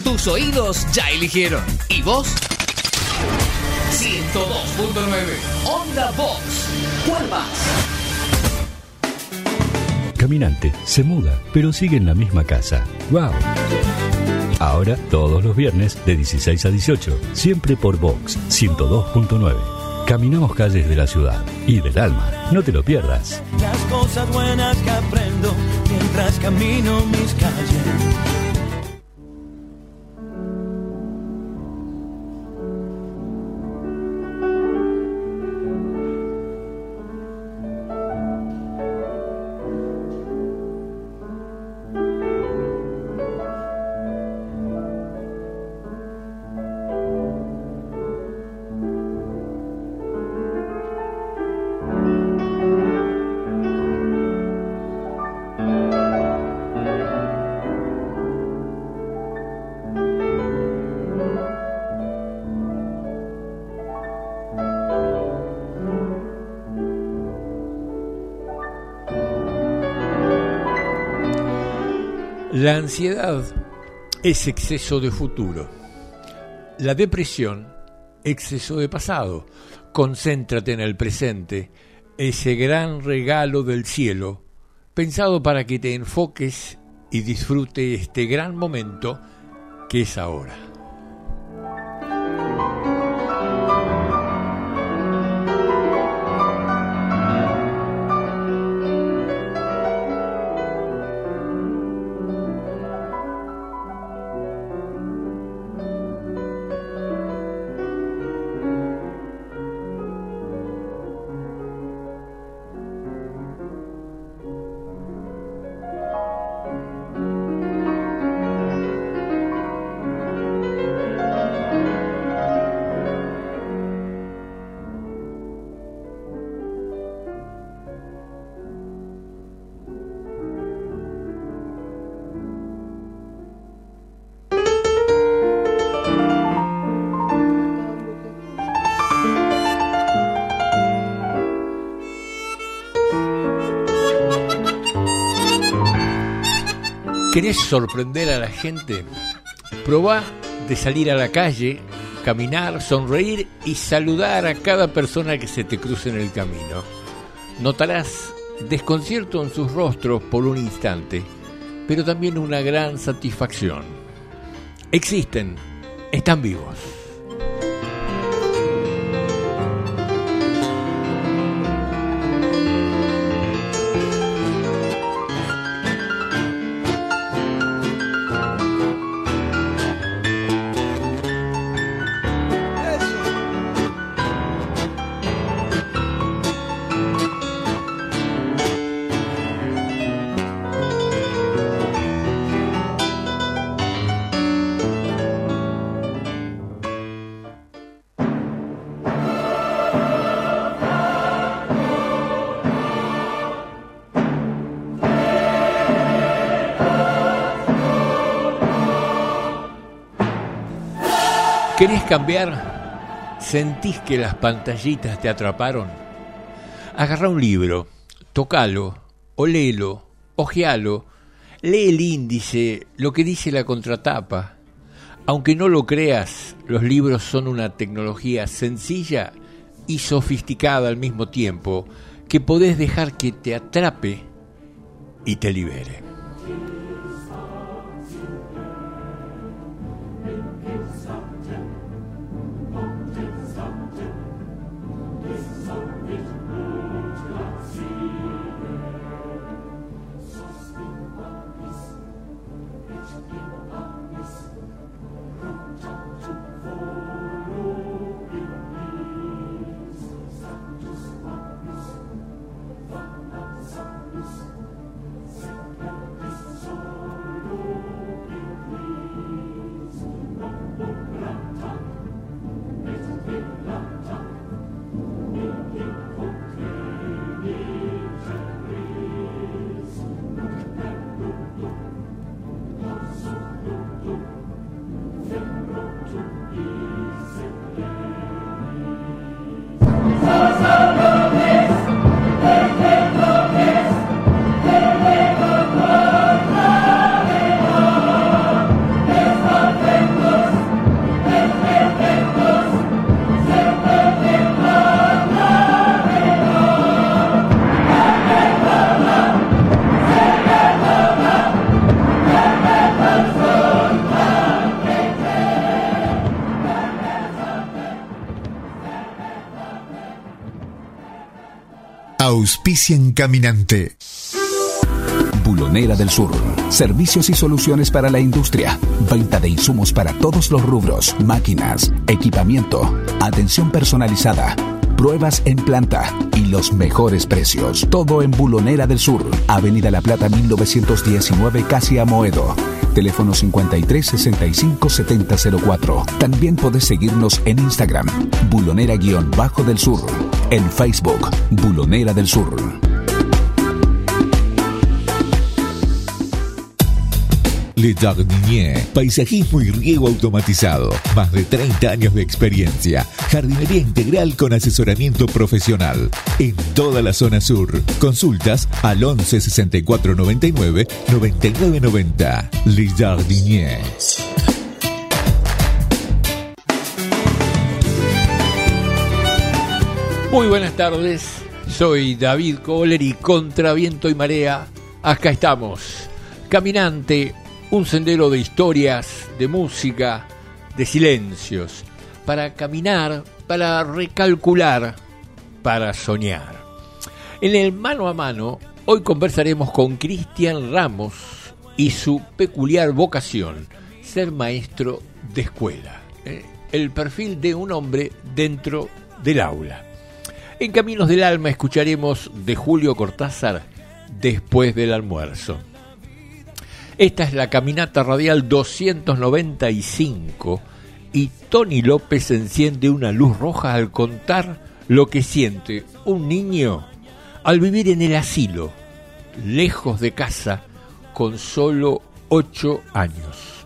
Tus oídos ya eligieron. ¿Y vos? 102.9 Onda Box. ¿Cuál más? Caminante se muda, pero sigue en la misma casa. ¡Wow! Ahora, todos los viernes, de 16 a 18, siempre por Vox 102.9. Caminamos calles de la ciudad y del alma. No te lo pierdas. Las cosas buenas que aprendo mientras camino mis calles. La ansiedad es exceso de futuro. La depresión, exceso de pasado. Concéntrate en el presente, ese gran regalo del cielo, pensado para que te enfoques y disfrute este gran momento que es ahora. ¿Querés sorprender a la gente? Probá de salir a la calle, caminar, sonreír y saludar a cada persona que se te cruce en el camino. Notarás desconcierto en sus rostros por un instante, pero también una gran satisfacción. Existen, están vivos. ¿Querés cambiar? ¿Sentís que las pantallitas te atraparon? Agarrá un libro, tocalo, oléelo, ojealo, lee el índice, lo que dice la contratapa. Aunque no lo creas, los libros son una tecnología sencilla y sofisticada al mismo tiempo que podés dejar que te atrape y te libere. Auspician Caminante. Bulonera del Sur. Servicios y soluciones para la industria. Venta de insumos para todos los rubros. Máquinas, equipamiento, atención personalizada, pruebas en planta y los mejores precios. Todo en Bulonera del Sur. Avenida La Plata 1919, casi Amoedo. Teléfono 53 65 70 04. También podés seguirnos en Instagram, Bulonera-del Sur. En Facebook, Bulonera del Sur. Le Jardinier, paisajismo y riego automatizado. Más de 30 años de experiencia. Jardinería integral con asesoramiento profesional. En toda la zona sur. Consultas al 11 64 99 99 90. Le Jardinier. Muy buenas tardes, soy David Kohler y contra viento y marea, acá estamos. Caminante, un sendero de historias, de música, de silencios, para caminar, para recalcular, para soñar. En el mano a mano, hoy conversaremos con Cristian Ramos y su peculiar vocación, ser maestro de escuela. El perfil de un hombre dentro del aula. En Caminos del Alma escucharemos de Julio Cortázar después del almuerzo. Esta es la caminata radial 295 y Tony López enciende una luz roja al contar lo que siente un niño al vivir en el asilo, lejos de casa, con solo 8 años.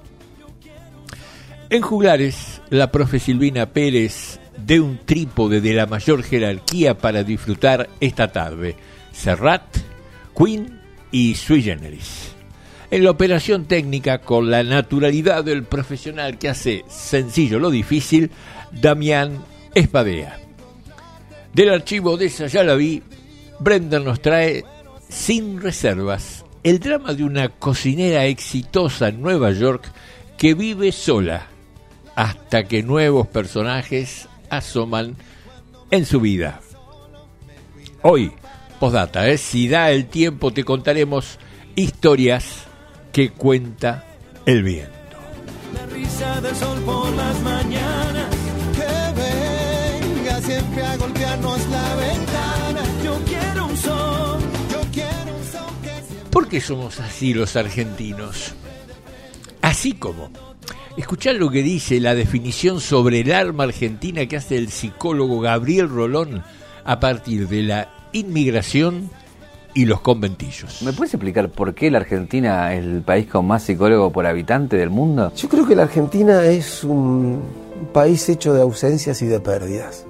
En Juglares, la profe Silvina Pérez de un trípode de la mayor jerarquía para disfrutar esta tarde: Serrat, Queen y Sui Generis. En la operación técnica, con la naturalidad del profesional que hace sencillo lo difícil, Damián Espadea. Del archivo de esa ya la vi, Brenda nos trae Sin Reservas, el drama de una cocinera exitosa en Nueva York que vive sola hasta que nuevos personajes asoman en su vida. Hoy, postdata, si da el tiempo, te contaremos historias que cuenta el viento. La risa del sol por las mañanas, que venga siempre a golpearnos la ventana. Yo quiero un sol que siempre... ¿Por qué somos así los argentinos? Así como, escuchad lo que dice la definición sobre el alma argentina que hace el psicólogo Gabriel Rolón a partir de la inmigración y los conventillos. ¿Me puedes explicar por qué la Argentina es el país con más psicólogos por habitante del mundo? Yo creo que la Argentina es un país hecho de ausencias y de pérdidas.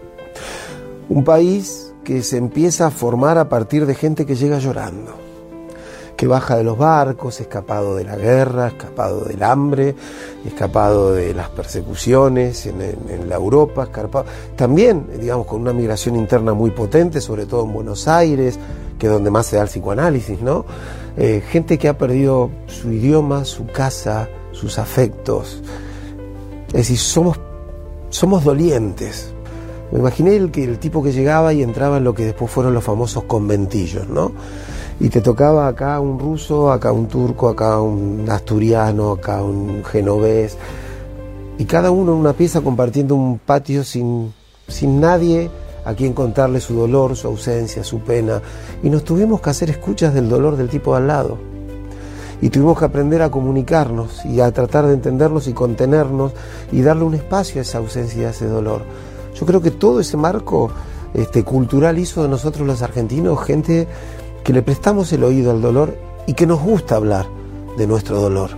Un país que se empieza a formar a partir de gente que llega llorando, que baja de los barcos, escapado de la guerra, escapado del hambre, escapado de las persecuciones en la Europa, escapado también, digamos, con una migración interna muy potente, sobre todo en Buenos Aires, que es donde más se da el psicoanálisis, ¿no? Gente que ha perdido su idioma, su casa, sus afectos. Es decir, somos dolientes. Me imaginé el tipo que llegaba y entraba en lo que después fueron los famosos conventillos, ¿no? Y te tocaba acá un ruso, acá un turco, acá un asturiano, acá un genovés, y cada uno en una pieza compartiendo un patio sin nadie a quien contarle su dolor, su ausencia, su pena, y nos tuvimos que hacer escuchas del dolor del tipo de al lado, y tuvimos que aprender a comunicarnos y a tratar de entendernos y contenernos y darle un espacio a esa ausencia y a ese dolor. Yo creo que todo ese marco cultural hizo de nosotros los argentinos gente que le prestamos el oído al dolor y que nos gusta hablar de nuestro dolor.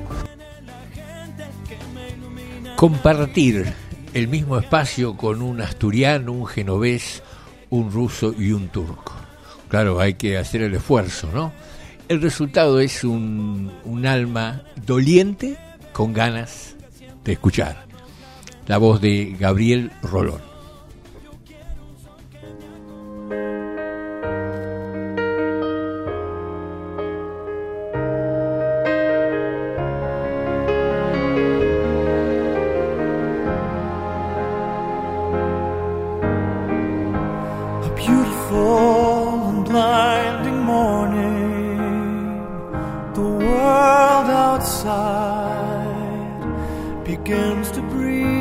Compartir el mismo espacio con un asturiano, un genovés, un ruso y un turco. Claro, hay que hacer el esfuerzo, ¿no? El resultado es un alma doliente con ganas de escuchar. La voz de Gabriel Rolón. begins to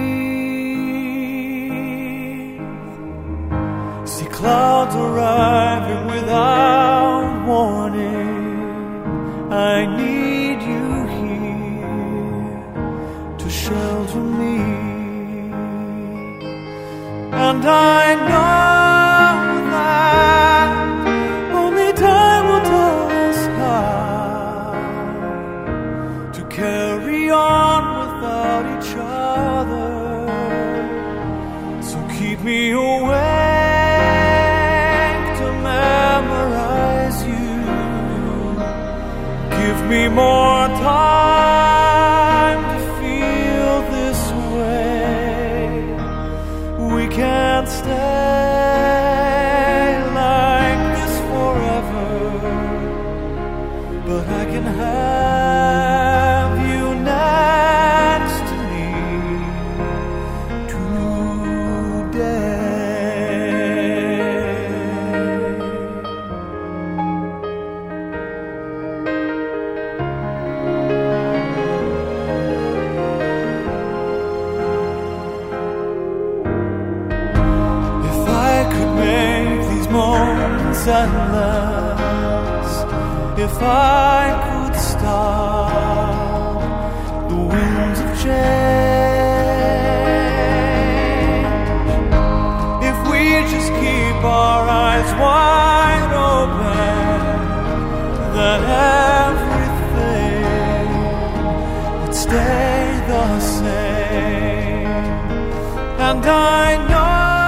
breathe. See clouds arriving without warning. I need you here to shelter me. And I know that only time will tell us how to carry on without each other. So keep me awake to memorize you. Give me more time to feel this way. We can't stay like this forever, but I can have you next to me endless. If I could stop the winds of change, if we just keep our eyes wide open, then everything would stay the same. And I know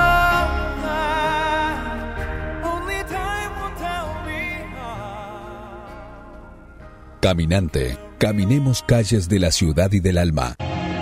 Caminante, caminemos calles de la ciudad y del alma.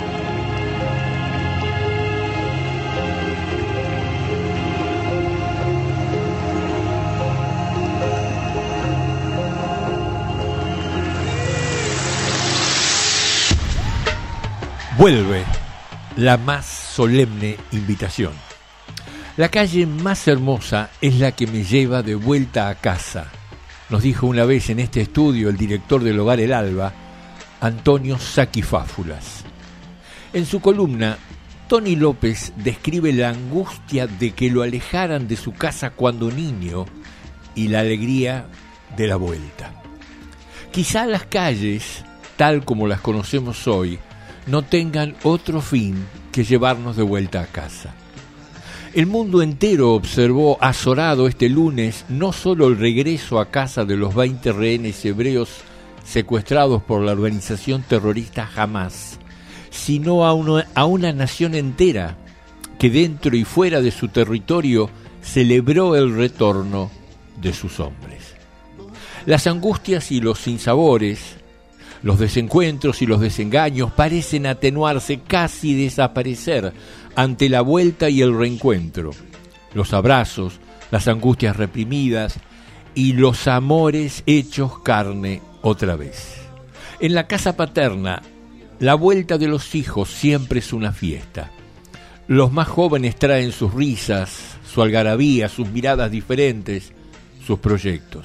Vuelve la más solemne invitación. La calle más hermosa es la que me lleva de vuelta a casa, nos dijo una vez en este estudio el director del Hogar El Alba, Antonio Saquifáfulas. En su columna, Tony López describe la angustia de que lo alejaran de su casa cuando niño y la alegría de la vuelta. Quizá las calles, tal como las conocemos hoy, no tengan otro fin que llevarnos de vuelta a casa. El mundo entero observó azorado este lunes no solo el regreso a casa de los 20 rehenes hebreos secuestrados por la organización terrorista Hamás, sino a una nación entera que dentro y fuera de su territorio celebró el retorno de sus hombres. Las angustias y los sinsabores, los desencuentros y los desengaños parecen atenuarse, casi desaparecer ante la vuelta y el reencuentro. Los abrazos, las angustias reprimidas y los amores hechos carne otra vez. En la casa paterna, la vuelta de los hijos siempre es una fiesta. Los más jóvenes traen sus risas, su algarabía, sus miradas diferentes, sus proyectos.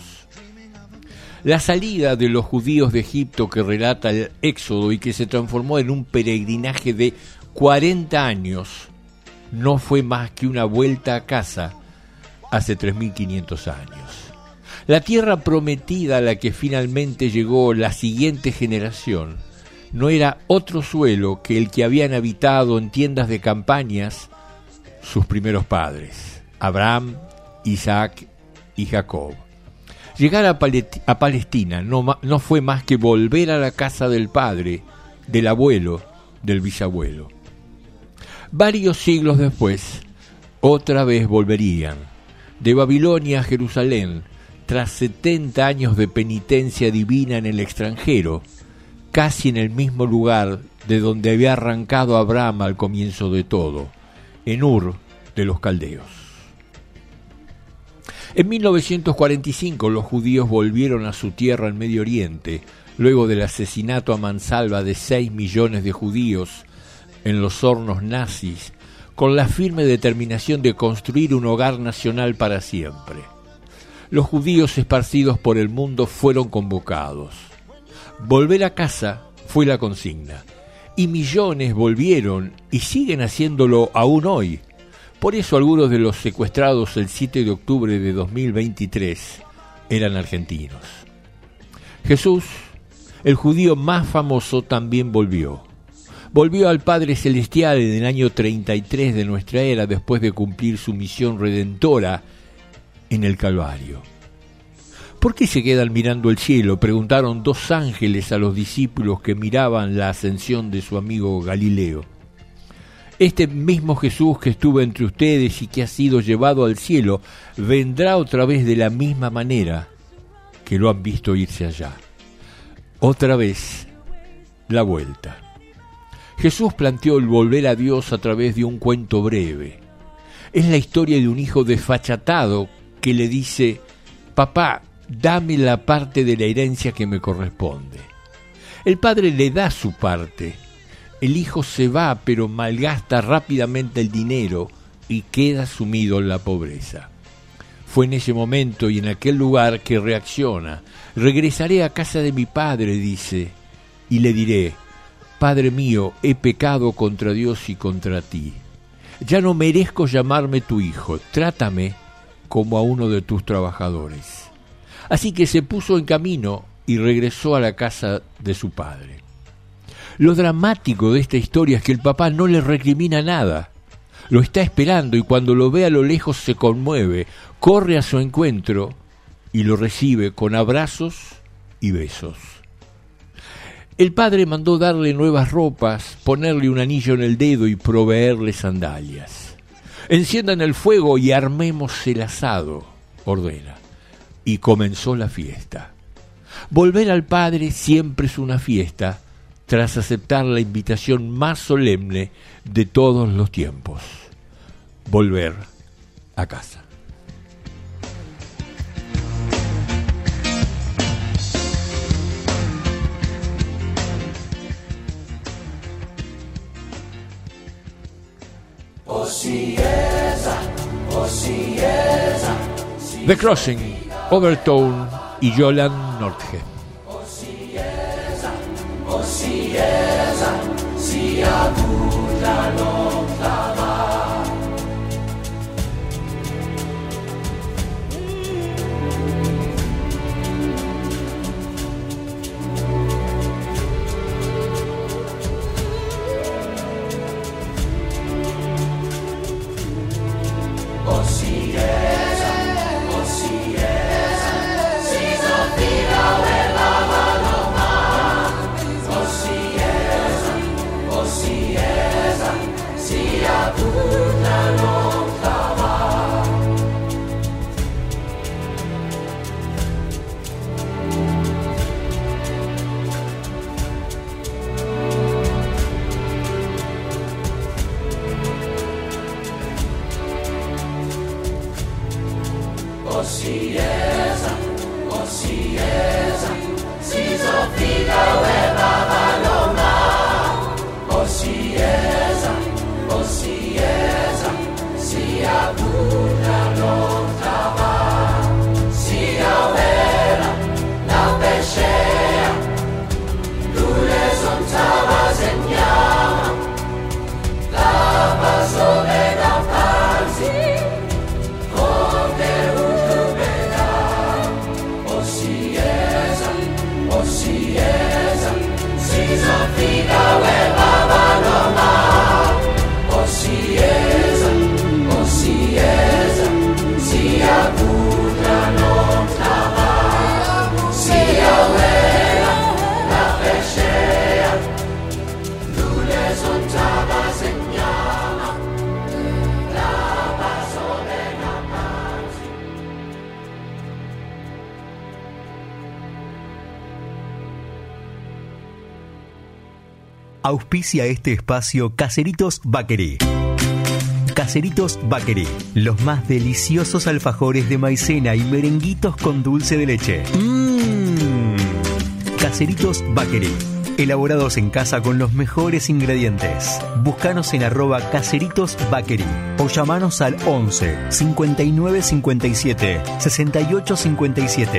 La salida de los judíos de Egipto que relata el Éxodo y que se transformó en un peregrinaje de 40 años no fue más que una vuelta a casa hace 3.500 años. La tierra prometida a la que finalmente llegó la siguiente generación no era otro suelo que el que habían habitado en tiendas de campañas sus primeros padres, Abraham, Isaac y Jacob. Llegar a Palestina no fue más que volver a la casa del padre, del abuelo, del bisabuelo. Varios siglos después, otra vez volverían, de Babilonia a Jerusalén, tras 70 años de penitencia divina en el extranjero, casi en el mismo lugar de donde había arrancado Abraham al comienzo de todo, en Ur de los Caldeos. En 1945 los judíos volvieron a su tierra en Medio Oriente, luego del asesinato a mansalva de 6 millones de judíos en los hornos nazis, con la firme determinación de construir un hogar nacional para siempre. Los judíos esparcidos por el mundo fueron convocados. Volver a casa fue la consigna. y millones volvieron y siguen haciéndolo aún hoy. Por eso algunos de los secuestrados el 7 de octubre de 2023 eran argentinos. Jesús, el judío más famoso, también volvió. Volvió al Padre Celestial en el año 33 de nuestra era después de cumplir su misión redentora en el Calvario. ¿Por qué se quedan mirando el cielo?, preguntaron dos ángeles a los discípulos que miraban la ascensión de su amigo Galileo. Este mismo Jesús que estuvo entre ustedes y que ha sido llevado al cielo, vendrá otra vez de la misma manera que lo han visto irse allá. Otra vez, la vuelta. Jesús planteó el volver a Dios a través de un cuento breve. Es la historia de un hijo desfachatado que le dice: «Papá, dame la parte de la herencia que me corresponde». El padre le da su parte. El hijo se va, pero malgasta rápidamente el dinero y queda sumido en la pobreza. Fue en ese momento y en aquel lugar que reacciona. «Regresaré a casa de mi padre», dice, «y le diré: Padre mío, he pecado contra Dios y contra ti. Ya no merezco llamarme tu hijo. Trátame como a uno de tus trabajadores». Así que se puso en camino y regresó a la casa de su padre. Lo dramático de esta historia es que el papá no le recrimina nada. Lo está esperando y cuando lo ve a lo lejos se conmueve, corre a su encuentro y lo recibe con abrazos y besos. El padre mandó darle nuevas ropas, ponerle un anillo en el dedo y proveerle sandalias. «Enciendan el fuego y armemos el asado», ordena. Y comenzó la fiesta. Volver al Padre siempre es una fiesta, tras aceptar la invitación más solemne de todos los tiempos: volver a casa. The Crossing, Overtone y Jolan Nordge. Auspicia este espacio Caseritos Bakery. Caseritos Bakery, los más deliciosos alfajores de maicena y merenguitos con dulce de leche. Caseritos Bakery, elaborados en casa con los mejores ingredientes. Búscanos en @Caseritos Bakery o llamanos al 11 59 57 68 57.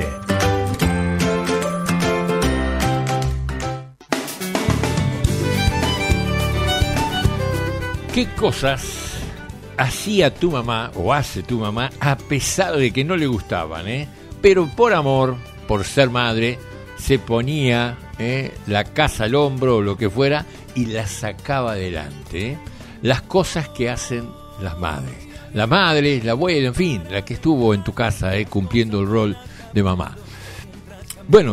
¿Qué cosas hacía tu mamá o hace tu mamá a pesar de que no le gustaban, pero por amor, por ser madre, se ponía la casa al hombro o lo que fuera y la sacaba adelante? Las cosas que hacen las madres. La madre, la abuela, en fin, la que estuvo en tu casa cumpliendo el rol de mamá. Bueno,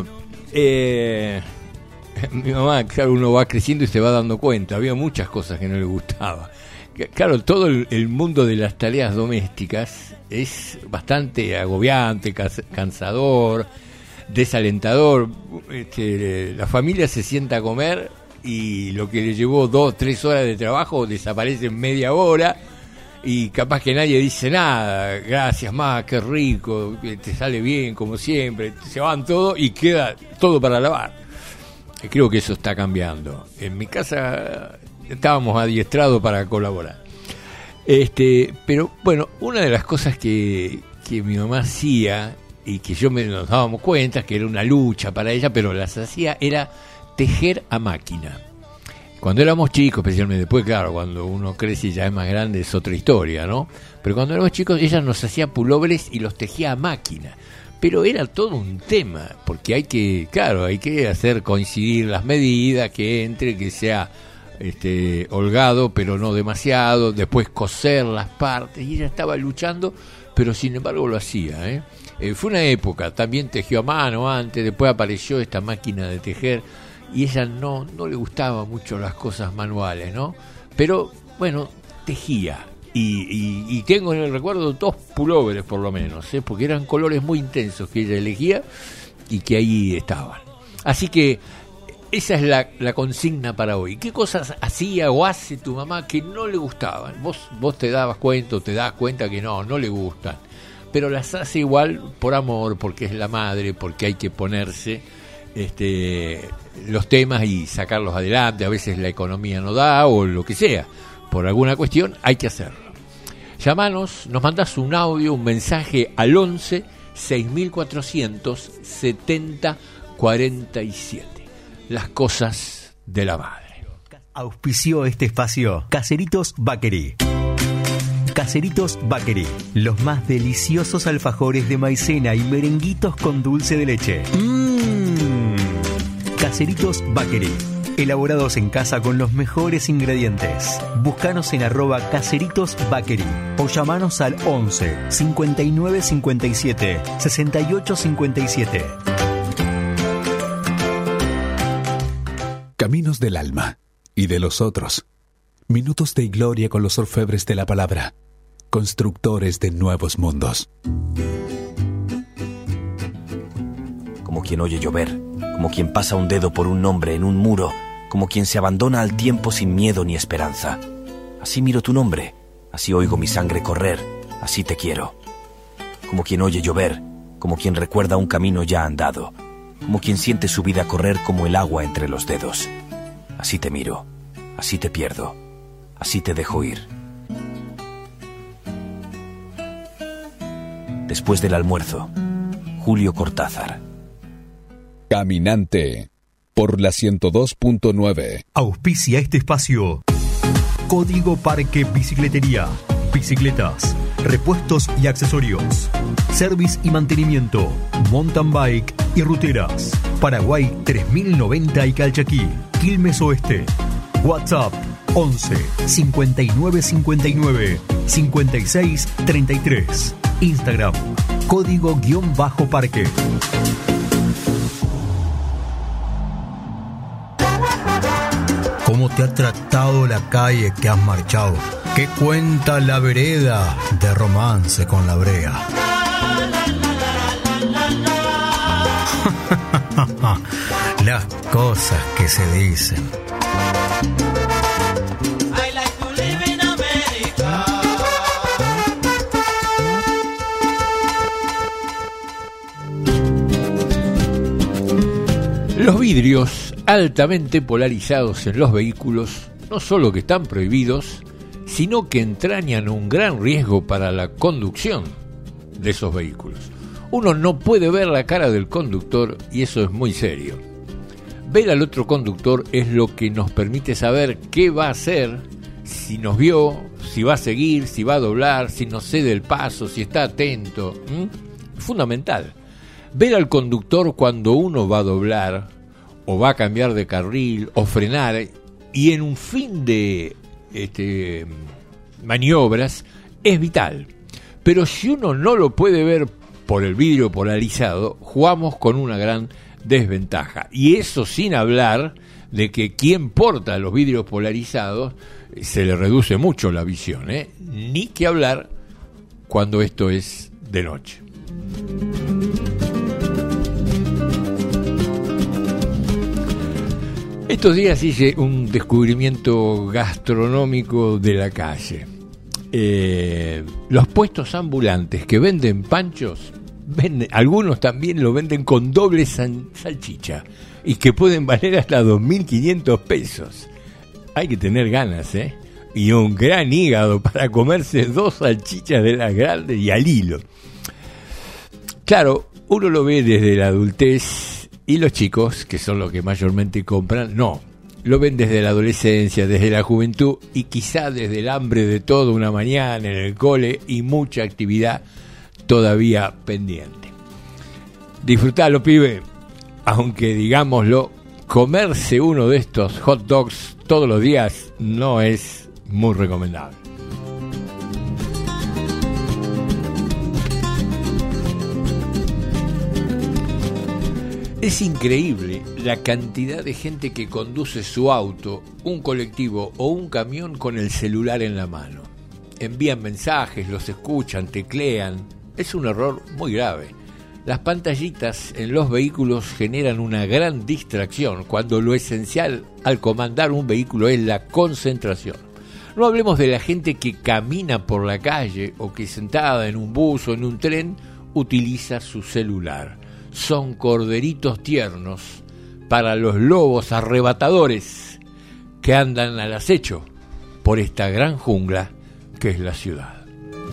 mi mamá, claro, uno va creciendo y se va dando cuenta, había muchas cosas que no le gustaba. Claro, todo el mundo de las tareas domésticas es bastante agobiante, cansador, desalentador. La familia se sienta a comer y lo que le llevó 2-3 horas de trabajo desaparece en media hora y capaz que nadie dice nada. Gracias, ma, qué rico, te sale bien como siempre. Se van todos y queda todo para lavar. Creo que eso está cambiando. En mi casa estábamos adiestrados para colaborar. Pero bueno, una de las cosas que mi mamá hacía y que nos dábamos cuenta que era una lucha para ella, pero las hacía, era tejer a máquina. Cuando éramos chicos, especialmente, después, claro, cuando uno crece y ya es más grande es otra historia, ¿no? Pero cuando éramos chicos, ella nos hacía pulóveres y los tejía a máquina. Pero era todo un tema, porque hay que hacer coincidir las medidas, que sea holgado, pero no demasiado, después coser las partes, y ella estaba luchando, pero sin embargo lo hacía, Fue una época, también tejió a mano antes, después apareció esta máquina de tejer, y ella no le gustaban mucho las cosas manuales, ¿no? Pero, bueno, tejía. Y tengo en el recuerdo 2 pulóveres por lo menos, porque eran colores muy intensos que ella elegía y que ahí estaban. Así que esa es la consigna para hoy. ¿Qué cosas hacía o hace tu mamá que no le gustaban? Vos te dabas cuenta o te das cuenta que no le gustan, pero las hace igual por amor, porque es la madre, porque hay que ponerse los temas y sacarlos adelante. A veces la economía no da o lo que sea, por alguna cuestión hay que hacerlo. Llamanos, nos mandás un audio, un mensaje al 11 6400 70 47. Las cosas de la madre. Auspició este espacio Caseritos Bakery. Caseritos Bakery, los más deliciosos alfajores de maicena y merenguitos con dulce de leche. Caseritos Bakery, elaborados en casa con los mejores ingredientes. Búscanos en @Caseritos Bakery o llamanos al 11 59 57 68 57. Caminos del alma y de los otros. Minutos de gloria con los orfebres de la palabra. Constructores de nuevos mundos. Como quien oye llover, como quien pasa un dedo por un nombre en un muro, como quien se abandona al tiempo sin miedo ni esperanza. Así miro tu nombre, así oigo mi sangre correr, así te quiero. Como quien oye llover, como quien recuerda un camino ya andado, como quien siente su vida correr como el agua entre los dedos. Así te miro, así te pierdo, así te dejo ir. Después del almuerzo, Julio Cortázar. Caminante, por la 102.9. Auspicia este espacio. Código Parque Bicicletería. Bicicletas, repuestos y accesorios. Service y mantenimiento. Mountain bike y ruteras. Paraguay 3090 y Calchaquí. Quilmes Oeste. WhatsApp 11 59 59 56 33. Instagram código-parque. ¿Cómo te ha tratado la calle que has marchado? ¿Qué cuenta la vereda de romance con la brea? Las cosas que se dicen. Los vidrios altamente polarizados en los vehículos no solo que están prohibidos, sino que entrañan un gran riesgo para la conducción de esos vehículos. Uno no puede ver la cara del conductor y eso es muy serio. Ver al otro conductor es lo que nos permite saber qué va a hacer si nos vio, si va a seguir, si va a doblar, si nos cede el paso, si está atento. Fundamental. Ver al conductor cuando uno va a doblar o va a cambiar de carril o frenar, y en un fin de maniobras es vital. Pero si uno no lo puede ver por el vidrio polarizado, jugamos con una gran desventaja. Y eso sin hablar de que quien porta los vidrios polarizados se le reduce mucho la visión, ni que hablar cuando esto es de noche. Estos días hice un descubrimiento gastronómico de la calle. Los puestos ambulantes que venden panchos, algunos también lo venden con doble salchicha y que pueden valer hasta 2.500 pesos. Hay que tener ganas, y un gran hígado para comerse 2 salchichas de las grandes y al hilo. Claro, uno lo ve desde la adultez, y los chicos, que son los que mayormente compran, no. Lo ven desde la adolescencia, desde la juventud y quizá desde el hambre de toda una mañana en el cole y mucha actividad todavía pendiente. Disfrutalo, pibe, aunque digámoslo, comerse uno de estos hot dogs todos los días no es muy recomendable. Es increíble la cantidad de gente que conduce su auto, un colectivo o un camión con el celular en la mano. Envían mensajes, los escuchan, teclean. Es un error muy grave. Las pantallitas en los vehículos generan una gran distracción cuando lo esencial al comandar un vehículo es la concentración. No hablemos de la gente que camina por la calle o que sentada en un bus o en un tren utiliza su celular. Son corderitos tiernos para los lobos arrebatadores que andan al acecho por esta gran jungla que es la ciudad.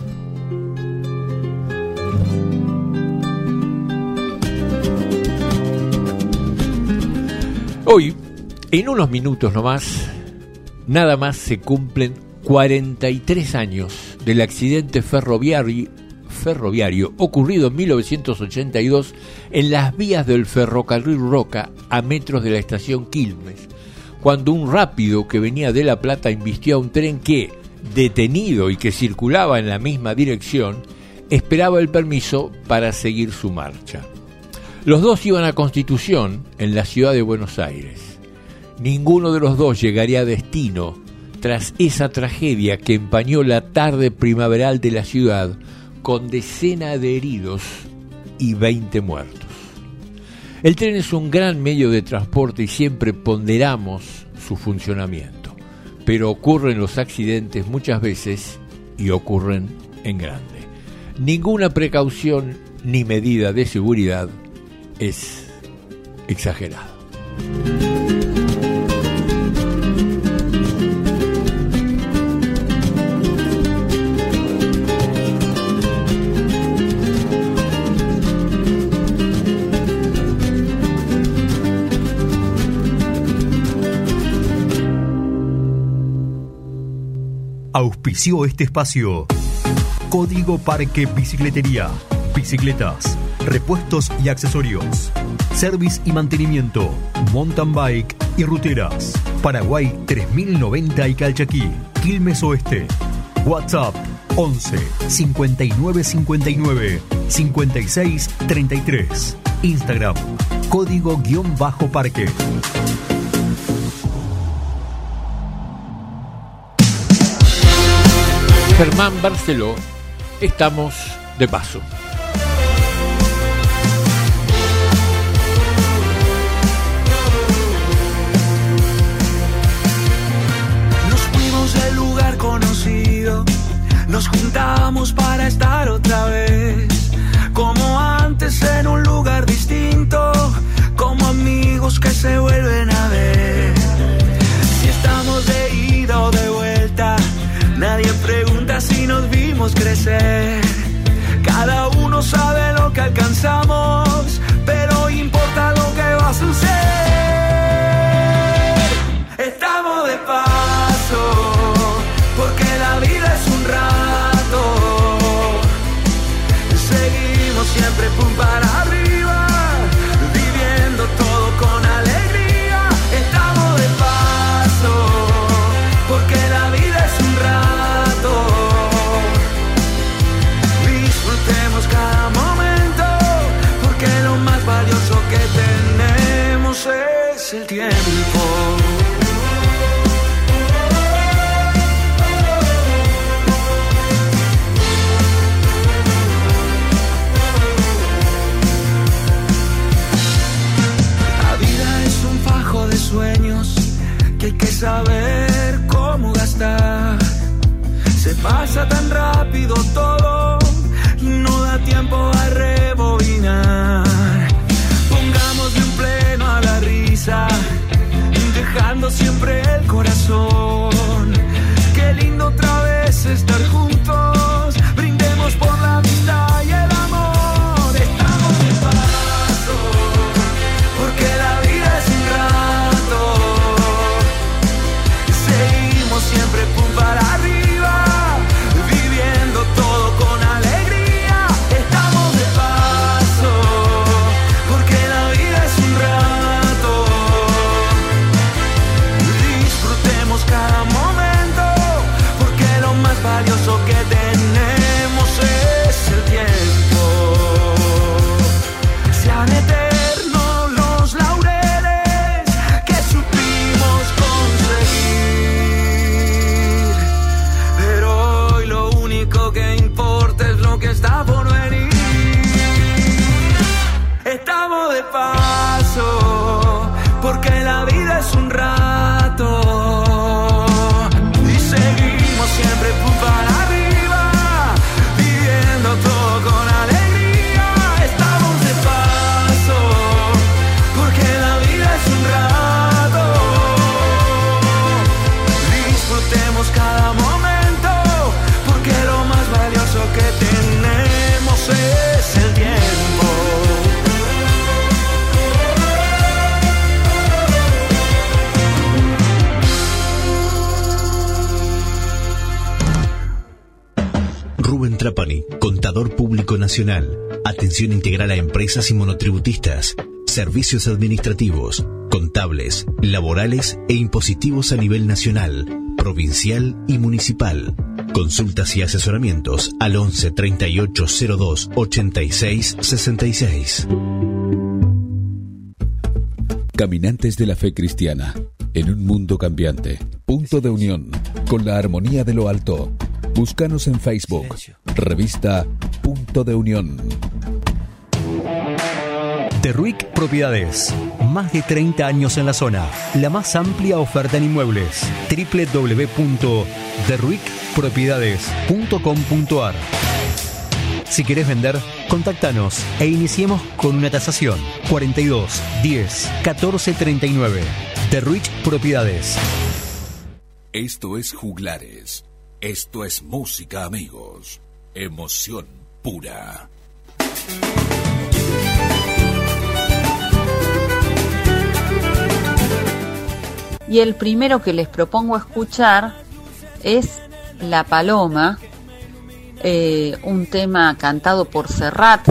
Hoy, en unos minutos nomás, nada más se cumplen 43 años del accidente ferroviario ocurrido en 1982 en las vías del ferrocarril Roca a metros de la estación Quilmes, cuando un rápido que venía de La Plata embistió a un tren que, detenido y que circulaba en la misma dirección, esperaba el permiso para seguir su marcha. Los dos iban a Constitución, en la ciudad de Buenos Aires. Ninguno de los dos llegaría a destino tras esa tragedia que empañó la tarde primaveral de la ciudad, con decenas de heridos y 20 muertos. El tren es un gran medio de transporte y siempre ponderamos su funcionamiento, pero ocurren los accidentes muchas veces y ocurren en grande. Ninguna precaución ni medida de seguridad es exagerada. Auspició este espacio Código Parque Bicicletería, bicicletas, repuestos y accesorios, service y mantenimiento, mountain bike y ruteras. Paraguay 3090 y Calchaquí, Quilmes Oeste. WhatsApp 11 59 59 56 33. Instagram Código-Parque. Germán Barceló, estamos de paso. Nos fuimos del lugar conocido, nos juntamos para estar otra vez, como antes en un lugar distinto, como amigos que se vuelven a ver. Si estamos de ida o de vuelta, nadie pregunta si nos vimos crecer. Cada uno sabe lo que alcanzamos, pero importa lo que va a suceder. Estamos de paso, es el tiempo. La vida es un fajo de sueños que hay que saber cómo gastar. Se pasa tan rápido todo y no da tiempo a rebobinar. Pongámosle un pleno a la risa, dejando siempre el corazón. Qué lindo otra vez estar juntos, brindemos por la amistad y el amor. Estamos de paso, porque la vida es un rato. Seguimos siempre pum para arriba, viviendo todo con alegría. Estamos de paso, porque la vida es un rato. Disfrutemos cada momento, porque lo más valioso que tenemos es el tiempo. Sean eternos los laureles que supimos conseguir, pero hoy lo único que importa es lo que está por venir. Estamos de paso, porque la vida es un rato, y seguimos siempre pum para arriba, viviendo todo con alegría. Estamos de paso, porque la vida es un rato. Disfrutemos cada momento, porque lo más valioso que tenemos es el tiempo. Rubén Trapani, Contador Público Nacional. Atención integral a empresas y monotributistas. Servicios administrativos, contables, laborales e impositivos a nivel nacional, provincial y municipal. Consultas y asesoramientos al 11 38 02 86 66. Caminantes de la fe cristiana, en un mundo cambiante. Punto de unión, con la armonía de lo alto. Búscanos en Facebook, revista Punto de Unión. Derruic Propiedades. Más de 30 años en la zona. La más amplia oferta en inmuebles. www.derruicpropiedades.com.ar. Si querés vender, contactanos e iniciemos con una tasación. 42 10 14 39. Derruic Propiedades. Esto es Juglares. Esto es música, amigos. Emoción pura. Y el primero que les propongo escuchar es La Paloma, un tema cantado por Serrat,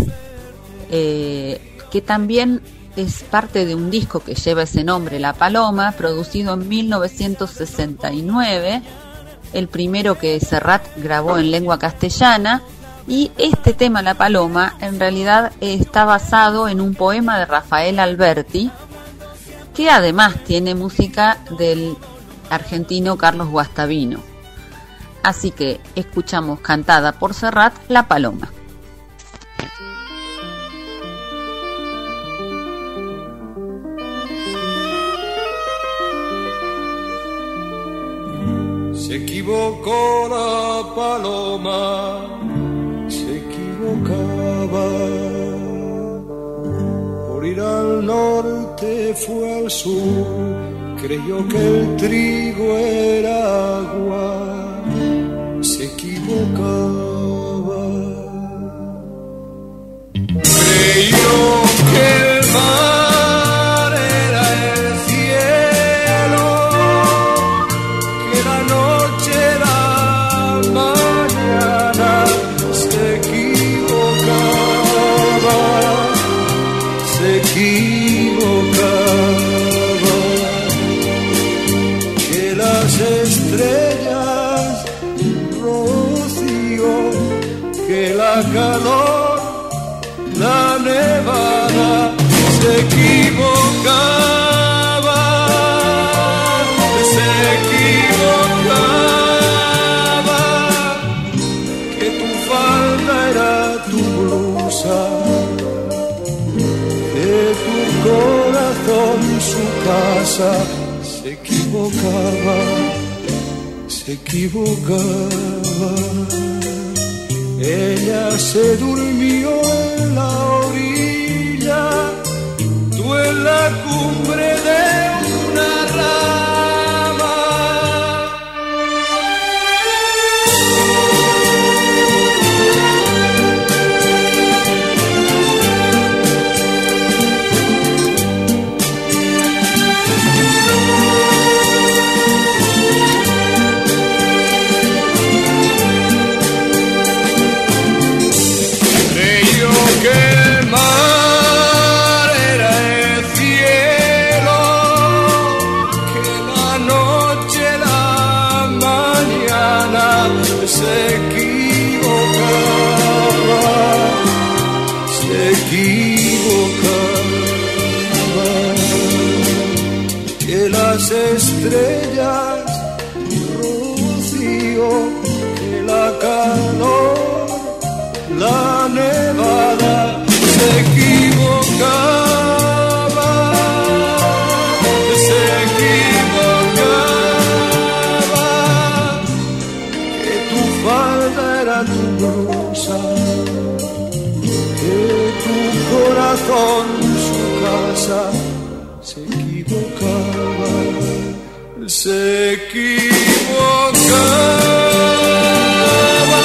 que también es parte de un disco que lleva ese nombre, La Paloma, producido en 1969, el primero que Serrat grabó en lengua castellana. Y este tema, La Paloma, en realidad está basado en un poema de Rafael Alberti, que además tiene música del argentino Carlos Guastavino. Así que escuchamos cantada por Serrat, La Paloma. Se equivocó la paloma, se equivocaba. Por ir al norte fue al sur, creyó que el trigo era agua, se equivocaba. Creyó que el mar era el cielo, que la noche era mañana, se equivocaba, se equivocaba. Que las estrellas rocío, que la calor, la nevada, se equivocaba. casa se equivocaba, se equivocaba. Ella se durmió en la orilla, tú en la cumbre de una rama. Estrellas, rocío, que la calor, la nevada se equivocaba, que tu falda era tu rosa, que tu corazón su casa se equivocaba. Se equivocaba.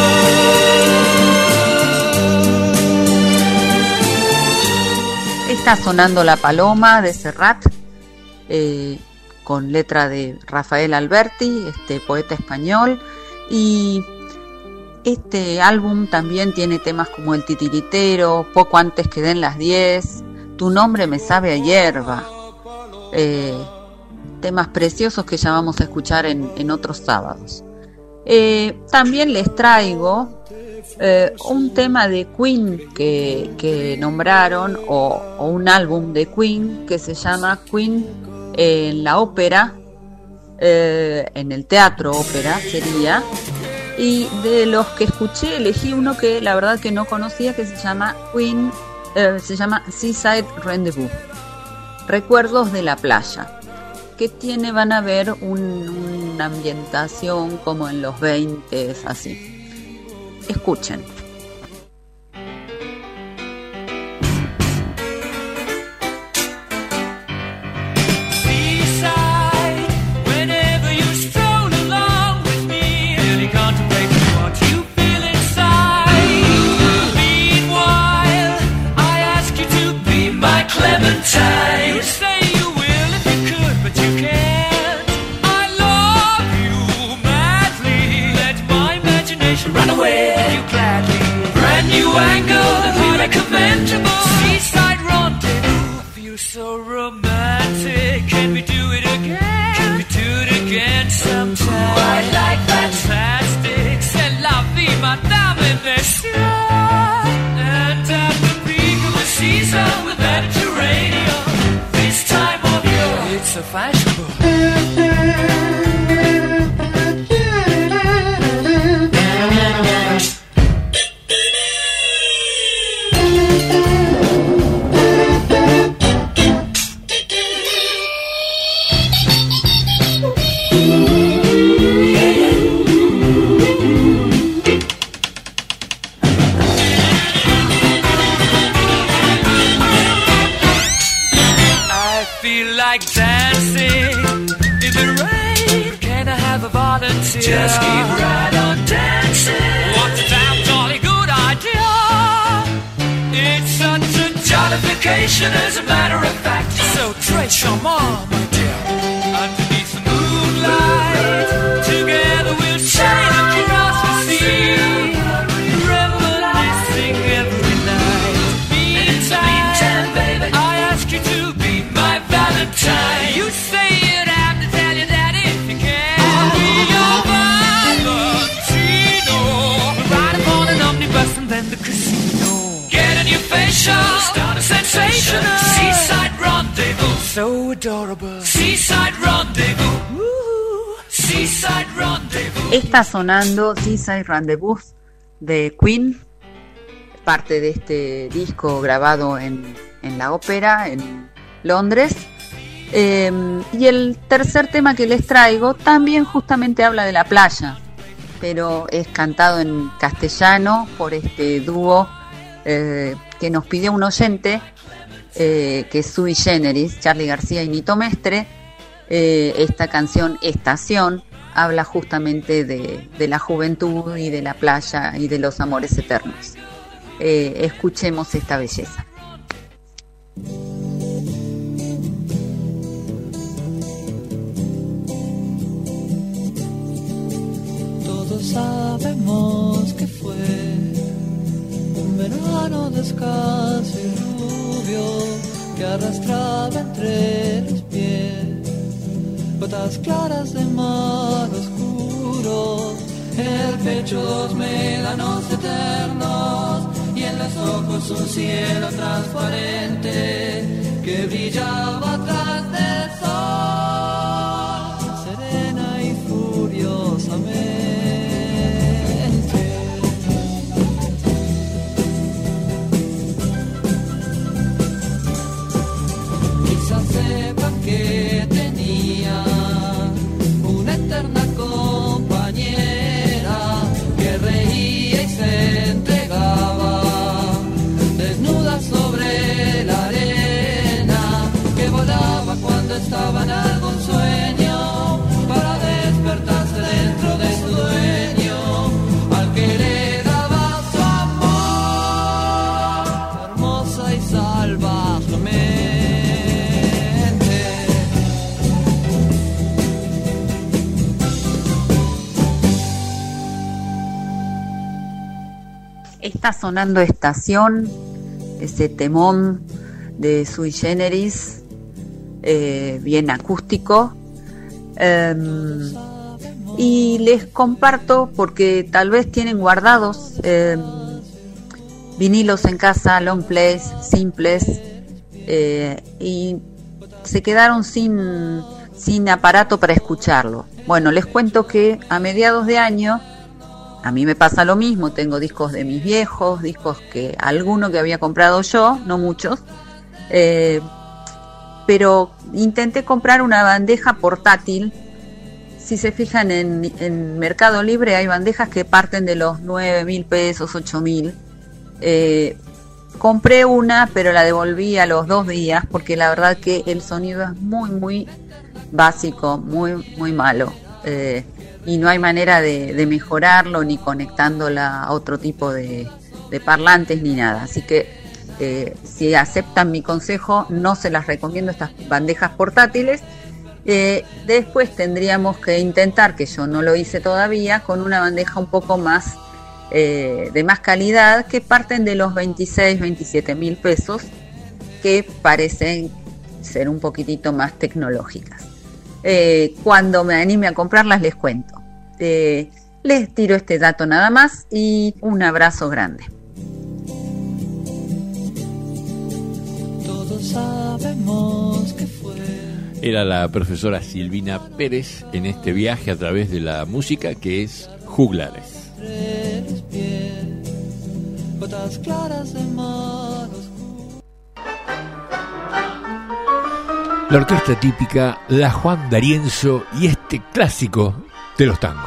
Está sonando La Paloma de Serrat, con letra de Rafael Alberti, poeta español, y este álbum también tiene temas como El Titiritero, Poco antes que den las 10, Tu nombre me sabe a hierba, temas preciosos que ya vamos a escuchar en otros sábados. También les traigo un tema de Queen que nombraron, o un álbum de Queen que se llama Queen en la ópera, en el teatro ópera sería, y de los que escuché elegí uno que la verdad que no conocía, que se llama Seaside Rendezvous, Recuerdos de la playa, que van a ver una ambientación como en los 20, así. Escuchen. Clementine, you say you will if you could, but you can't. I love you madly. Let my imagination run away with you gladly. Brand new angle, highly commendable. Seaside rendezvous, I feel so romantic. Can we do it again? Can we do it again sometime? I like fantastic. C'est la vie, madame, et messieurs. And at the peak of the season with Mediterranean, this time of year, it's so fashionable. Just keep right on dancing. What's a damn jolly good idea? It's such a jollification, as a matter of fact. So très charmant, my dear. Underneath the moonlight, together we'll sail across the sea, reminiscing every night. Meantime, baby, I ask you to be my Valentine. You say you'd have to tell your daddy if you can. I'll be your Valentino. Ride upon an omnibus and then the casino. Get a new facial, start a sensation. Seaside rendezvous, so adorable. Seaside rendezvous, woo. Seaside rendezvous. Está sonando Seaside Rendezvous de Queen, parte de este disco grabado en la ópera en Londres. Y el tercer tema que les traigo también justamente habla de la playa, pero es cantado en castellano por este dúo que nos pidió un oyente, que es Sui Generis, Charly García y Nito Mestre. Esta canción Estación habla justamente de la juventud y de la playa y de los amores eternos. Escuchemos esta belleza. Todos sabemos que fue un verano descalzo y rubio que arrastraba entre los pies gotas claras de mar oscuro, en el pecho dos médanos eternos y en los ojos un cielo transparente que brillaba atrás del sol, serena y furiosamente. Quizás sepan que tenía una eterna compañera que reía y se entregaba desnuda sobre la arena, que volaba cuando estaba en algún sueño para despertarse dentro de su dueño, al que le daba su amor, hermosa y salvajemente. Está sonando Estación, ese temón de Sui Generis, bien acústico. Y les comparto, porque tal vez tienen guardados vinilos en casa, long plays, simples, y se quedaron sin aparato para escucharlo. Bueno, les cuento que a mediados de año, a mí me pasa lo mismo, tengo discos de mis viejos, discos que alguno que había comprado yo, no muchos, pero intenté comprar una bandeja portátil. Si se fijan en Mercado Libre hay bandejas que parten de los 9.000 pesos, 8.000. Compré una, pero la devolví a los 2 días porque la verdad que el sonido es muy, muy básico, muy, muy malo. Y no hay manera de mejorarlo ni conectándola a otro tipo de parlantes ni nada. Así que si aceptan mi consejo, no se las recomiendo estas bandejas portátiles. Después tendríamos que intentar, que yo no lo hice todavía, con una bandeja un poco más de más calidad, que parten de los 26, 27.000 pesos, que parecen ser un poquitito más tecnológicas. Cuando me anime a comprarlas les cuento. Les tiro este dato nada más y un abrazo grande. Todos sabemos que fue. Era la profesora Silvina Pérez en este viaje a través de la música que es Juglares. Gotas claras de mar oscuro. La orquesta típica, la Juan D'Arienzo y este clásico de los tangos.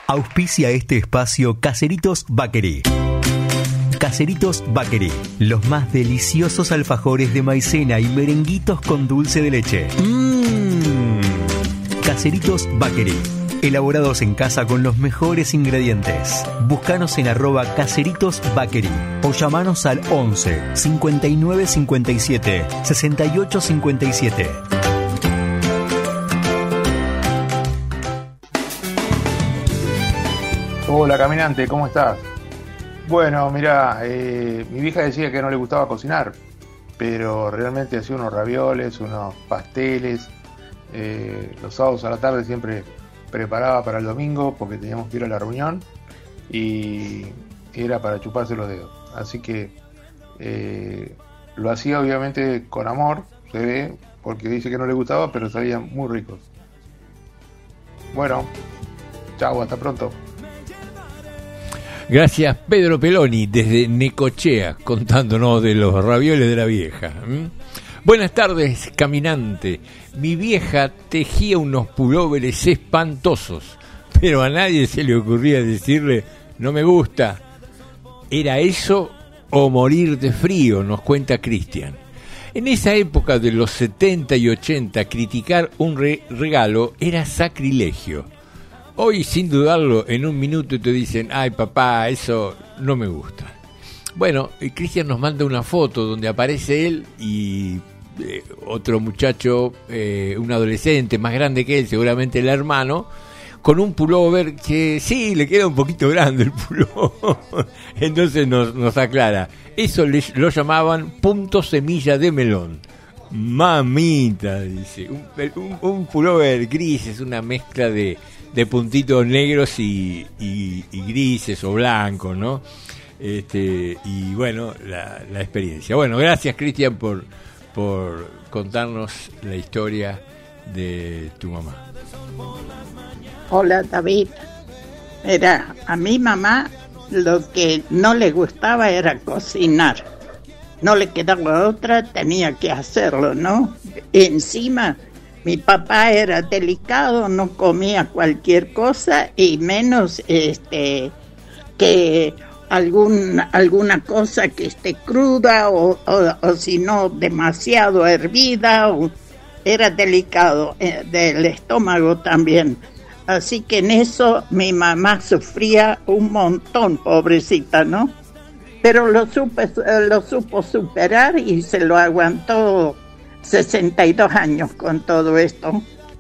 Auspicia este espacio Caseritos Bakery. Caseritos Bakery, los más deliciosos alfajores de maicena y merenguitos con dulce de leche. Caseritos Bakery, elaborados en casa con los mejores ingredientes. Búscanos en @Caseritos Bakery o llamanos al 11 59 57 68 57. Hola caminante, ¿cómo estás? Bueno, mira, mi vieja decía que no le gustaba cocinar, pero realmente hacía unos ravioles, unos pasteles. Los sábados a la tarde siempre preparaba para el domingo porque teníamos que ir a la reunión y era para chuparse los dedos. Así que lo hacía obviamente con amor, se ve, porque dice que no le gustaba, pero sabían muy ricos. Bueno, chao, hasta pronto. Gracias Pedro Peloni desde Necochea contándonos de los ravioles de la vieja. Buenas tardes, caminante. Mi vieja tejía unos pulóveres espantosos, pero a nadie se le ocurría decirle no me gusta. Era eso o morir de frío, nos cuenta Cristian. En esa época de los 70 y 80 criticar un regalo era sacrilegio. Hoy, sin dudarlo, en un minuto te dicen, ay papá, eso no me gusta. Bueno, Cristian nos manda una foto donde aparece él y otro muchacho, un adolescente más grande que él, seguramente el hermano, con un pullover que sí, le queda un poquito grande el pullover. Entonces nos aclara, eso lo llamaban punto semilla de melón. Mamita, dice, un pullover gris es una mezcla de puntitos negros y grises o blancos, ¿no? Y bueno, la experiencia. Bueno, gracias Cristian por contarnos la historia de tu mamá. Hola David. Mira, a mi mamá lo que no le gustaba era cocinar. No le quedaba otra, tenía que hacerlo, ¿no? Encima mi papá era delicado, no comía cualquier cosa y menos que alguna cosa que esté cruda o si no demasiado hervida. Era delicado del estómago también. Así que en eso mi mamá sufría un montón, pobrecita, ¿no? Pero lo supo superar y se lo aguantó 62 años con todo esto.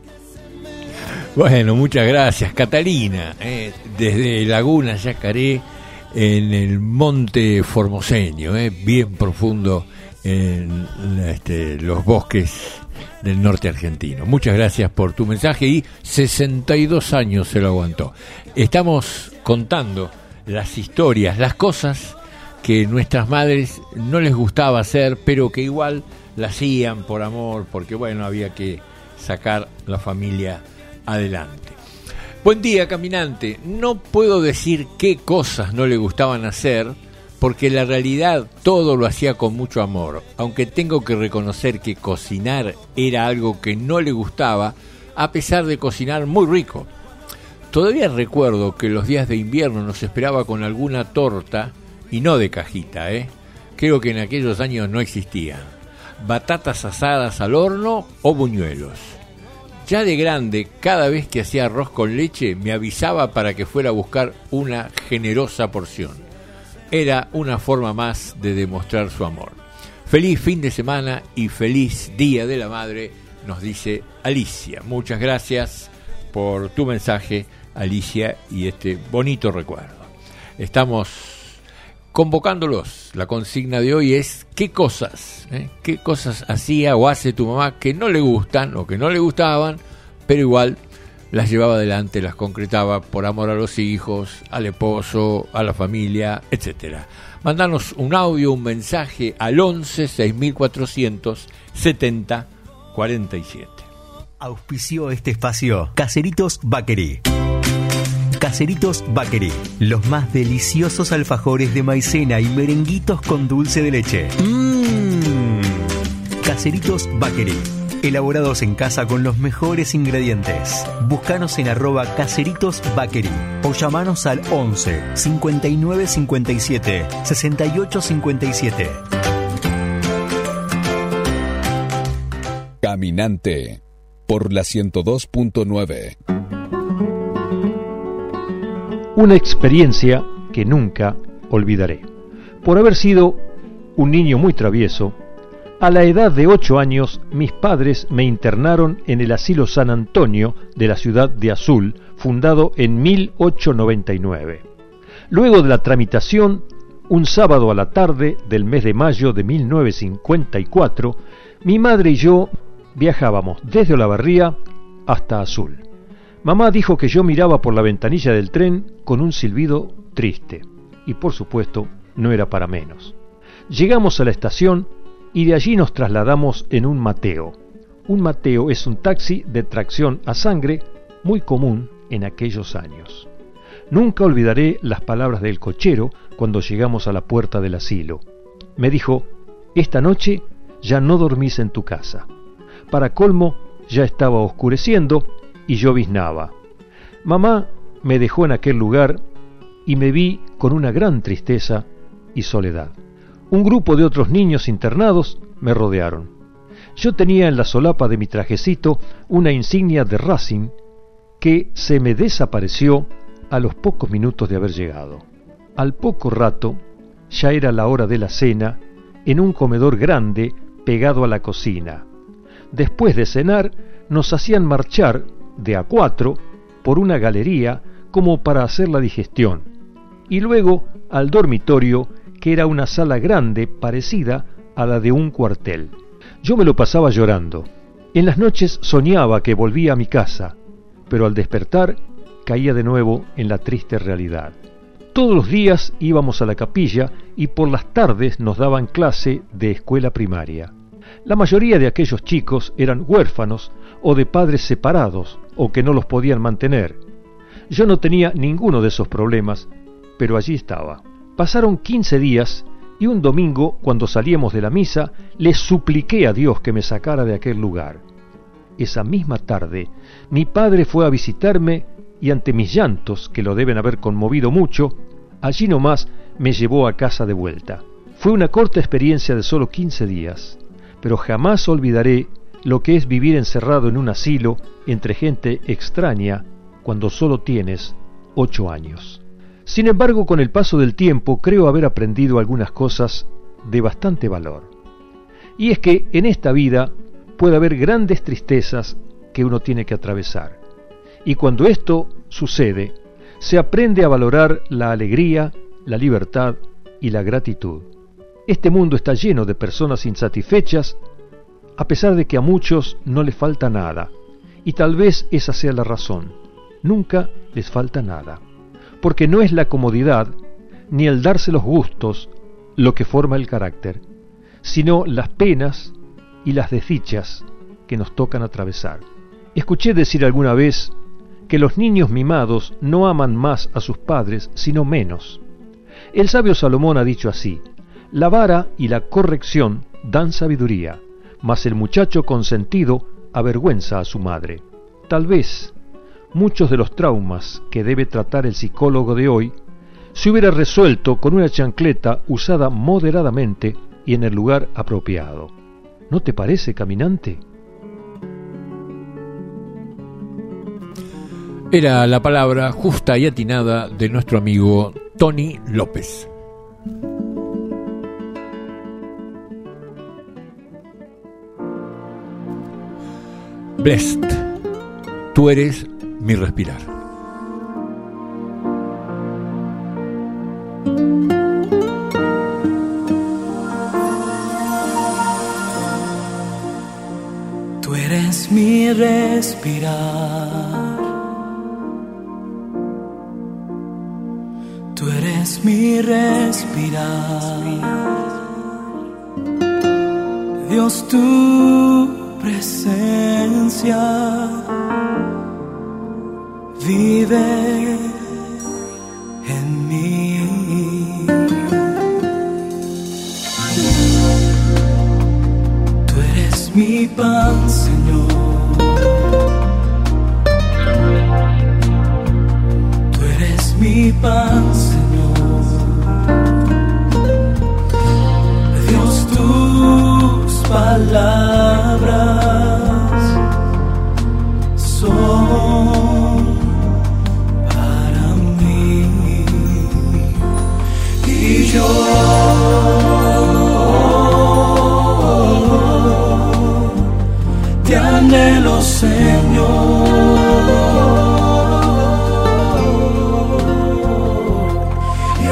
Bueno, muchas gracias, Catalina, desde Laguna Yacaré, en el monte formoseño, bien profundo en los bosques del norte argentino. Muchas gracias por tu mensaje y 62 años se lo aguantó. Estamos contando las historias, las cosas que nuestras madres no les gustaba hacer, pero que igual la hacían por amor, porque bueno, había que sacar la familia adelante. Buen día, caminante. No puedo decir qué cosas no le gustaban hacer, porque la realidad todo lo hacía con mucho amor, aunque tengo que reconocer que cocinar era algo que no le gustaba, a pesar de cocinar muy rico. Todavía recuerdo que los días de invierno nos esperaba con alguna torta, y no de cajita, creo que en aquellos años no existían, batatas asadas al horno o buñuelos. Ya de grande, cada vez que hacía arroz con leche, me avisaba para que fuera a buscar una generosa porción. Era una forma más de demostrar su amor. Feliz fin de semana y feliz Día de la Madre, nos dice Alicia. Muchas gracias por tu mensaje, Alicia, y este bonito recuerdo. Estamos convocándolos. La consigna de hoy es ¿qué cosas hacía o hace tu mamá que no le gustan o que no le gustaban, pero igual las llevaba adelante, las concretaba por amor a los hijos, al esposo, a la familia, etcétera? Mandanos un audio, un mensaje al 11 6400 70 47. Auspició este espacio Caseritos Bakery. Caseritos Bakery, los más deliciosos alfajores de maicena y merenguitos con dulce de leche. Caseritos Bakery, elaborados en casa con los mejores ingredientes. Búscanos en @caseritosbakery o llamanos al 11 59 57 68 57. Caminante por la 102.9. Una experiencia que nunca olvidaré. Por haber sido un niño muy travieso, a la edad de 8 años mis padres me internaron en el Asilo San Antonio de la ciudad de Azul, fundado en 1899. Luego de la tramitación, un sábado a la tarde del mes de mayo de 1954, mi madre y yo viajábamos desde Olavarría hasta Azul. Mamá dijo que yo miraba por la ventanilla del tren con un silbido triste, y por supuesto no era para menos. Llegamos a la estación y de allí nos trasladamos en un Mateo. Un Mateo es un taxi de tracción a sangre muy común en aquellos años. Nunca olvidaré las palabras del cochero cuando llegamos a la puerta del asilo. Me dijo: esta noche ya no dormís en tu casa. Para colmo, ya estaba oscureciendo y lloviznaba. Mamá me dejó en aquel lugar y me vi con una gran tristeza y soledad. Un grupo de otros niños internados me rodearon. Yo tenía en la solapa de mi trajecito una insignia de Racing que se me desapareció a los pocos minutos de haber llegado. Al poco rato, ya era la hora de la cena, en un comedor grande pegado a la cocina. Después de cenar, nos hacían marchar de a 4 por una galería como para hacer la digestión, y luego al dormitorio, que era una sala grande parecida a la de un cuartel. Yo me lo pasaba llorando. En las noches soñaba que volvía a mi casa, pero al despertar caía de nuevo en la triste realidad. Todos los días íbamos a la capilla y por las tardes nos daban clase de escuela primaria. La mayoría de aquellos chicos eran huérfanos o de padres separados o que no los podían mantener. Yo no tenía ninguno de esos problemas, pero allí estaba. Pasaron 15 días y un domingo, cuando salíamos de la misa, le supliqué a Dios que me sacara de aquel lugar. Esa misma tarde, mi padre fue a visitarme y ante mis llantos, que lo deben haber conmovido mucho, allí nomás me llevó a casa de vuelta. Fue una corta experiencia de solo 15 días, pero jamás olvidaré lo que es vivir encerrado en un asilo entre gente extraña cuando solo tienes 8 años. Sin embargo, con el paso del tiempo creo haber aprendido algunas cosas de bastante valor. Y es que en esta vida puede haber grandes tristezas que uno tiene que atravesar. Y cuando esto sucede, se aprende a valorar la alegría, la libertad y la gratitud. Este mundo está lleno de personas insatisfechas, a pesar de que a muchos no les falta nada. Y tal vez esa sea la razón. Nunca les falta nada. Porque no es la comodidad ni el darse los gustos lo que forma el carácter, sino las penas y las desdichas que nos tocan atravesar. Escuché decir alguna vez que los niños mimados no aman más a sus padres, sino menos. El sabio Salomón ha dicho así: la vara y la corrección dan sabiduría, mas el muchacho consentido avergüenza a su madre. Tal vez muchos de los traumas que debe tratar el psicólogo de hoy se hubiera resuelto con una chancleta usada moderadamente y en el lugar apropiado. ¿No te parece, caminante? Era la palabra justa y atinada de nuestro amigo Tony López. Blessed, tú eres mi respirar. Tú eres mi respirar. Tú eres mi respirar. Dios, tu presencia vive en mí. Tú eres mi pan, Señor. Tú eres mi pan, Señor. Dios, tus palabras son para mí. Y yo te anhelo, Señor, y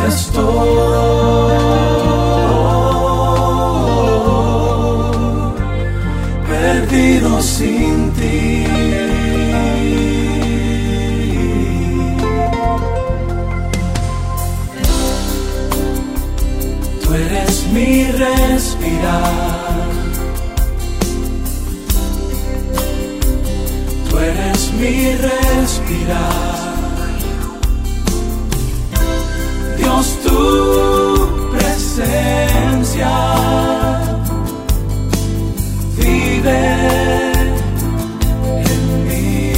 estoy perdido sin ti. Tú eres mi respirar. Tú eres mi respirar. Dios, tu presencia vive en mí.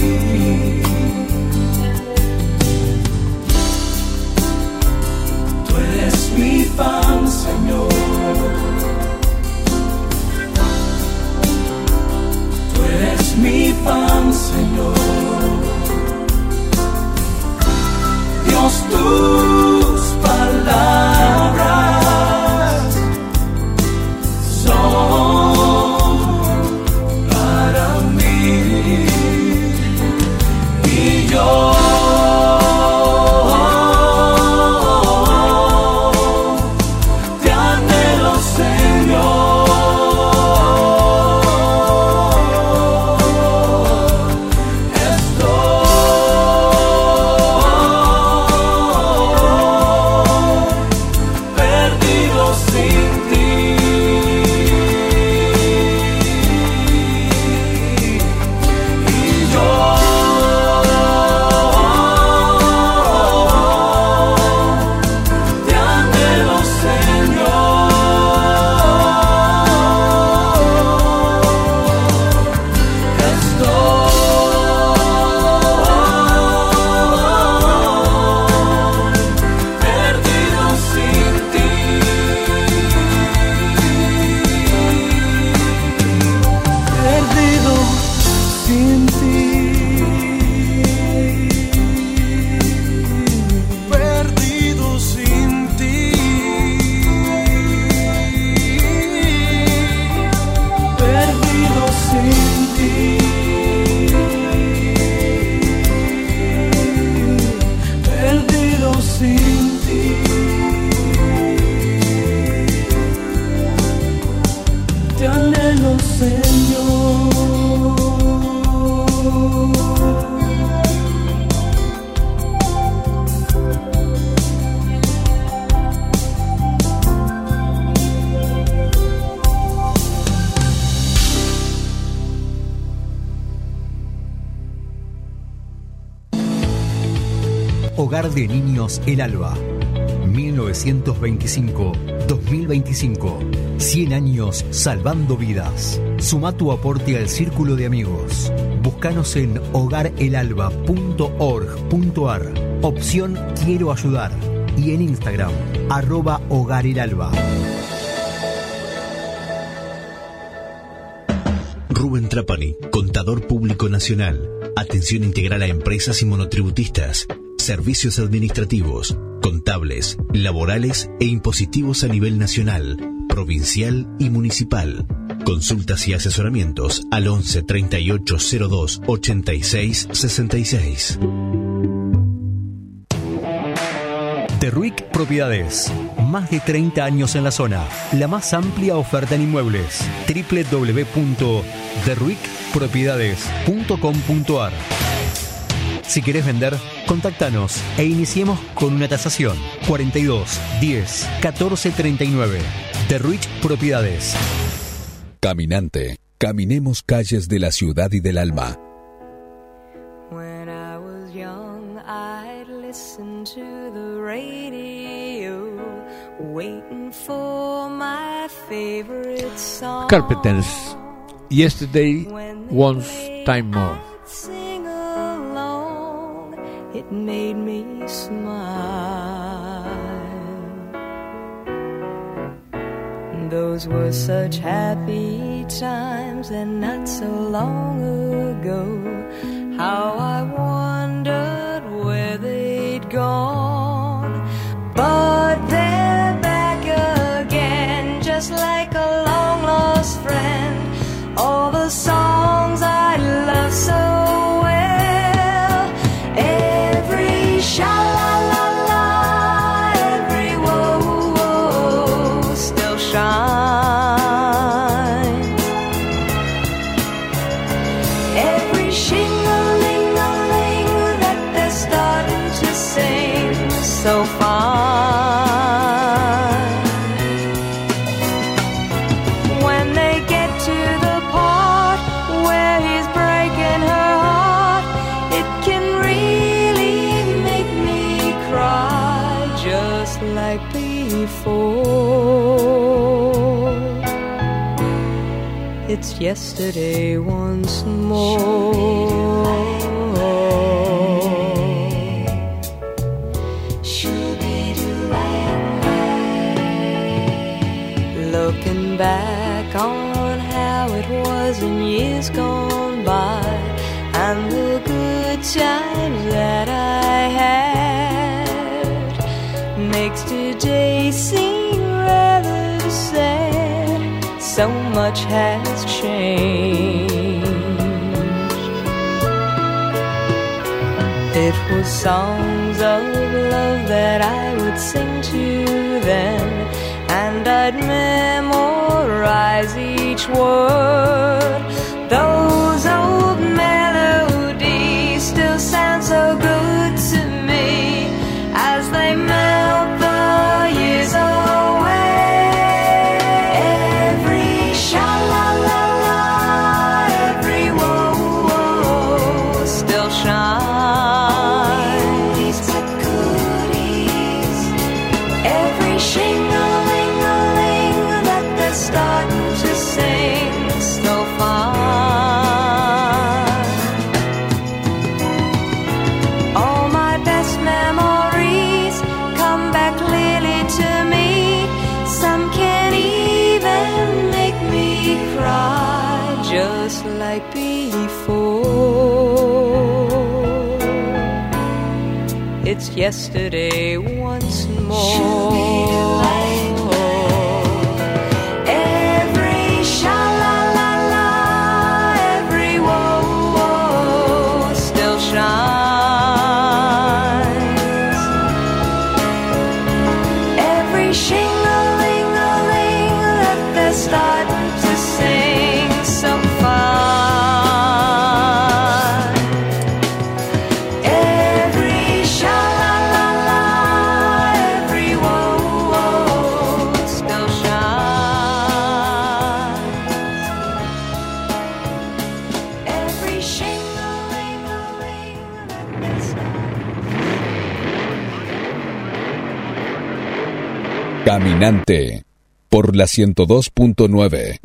Tú eres mi pan, Señor. Tú eres mi pan, Señor. Dios, tus palabras son para mí. Y yo te anhelo, Señor. Hogar de Niños El Alba. 1925-2025. 100 años salvando vidas. Suma tu aporte al círculo de amigos. Búscanos en hogarelalba.org.ar. Opción Quiero ayudar. Y en Instagram, @hogarelalba. Rubén Trapani, Contador Público Nacional. Atención integral a empresas y monotributistas. Servicios administrativos, contables, laborales e impositivos a nivel nacional, provincial y municipal. Consultas y asesoramientos al 11 38 02 86 66. Derruic Propiedades. Más de 30 años en la zona. La más amplia oferta en inmuebles. www.derruicpropiedades.com.ar. Si querés vender, contáctanos e iniciemos con una tasación. 42 10 14 39. Derruic Propiedades. Caminante. Caminemos calles de la ciudad y del alma. When I was young, I'd listen to the radio, waiting for my favorite song. Carpenters, Yesterday Once Time More. Sing along, it made me smile. Those were such happy times, and not so long ago. How I wondered where they'd gone, but they're back again, just like a long lost friend. All the songs I love so well, every sha-la-la-la, every whoa-whoa still shines. Every shing-a-ling-a-ling that they're starting to sing so fine. When they get to the part where he's breaking her heart, it can really make me cry, just like before. It's yesterday once more. Looking back on how it was in years gone by, and the good times that I had, makes today seem rather sad. So much has changed. It was songs of love that I would sing to them, and I'd memorize each word. Those old melodies still sound so good to me as they melt the years away. Every sha-la-la-la, every whoa-whoa still shines. These but goodies, every shing-a-ling-a-ling that they're starting to sing so fine. All my best memories come back clearly to me. Some can even make me cry, just like before. It's yesterday once more. Every sha-la-la-la, every whoa-whoa still shines. Every shing-a-ling-a-ling that they're starting to sing so fine. Every sha-la-la-la, every whoa-whoa still shines. Every shing-a-ling-a-ling that they're Caminante por la 102.9.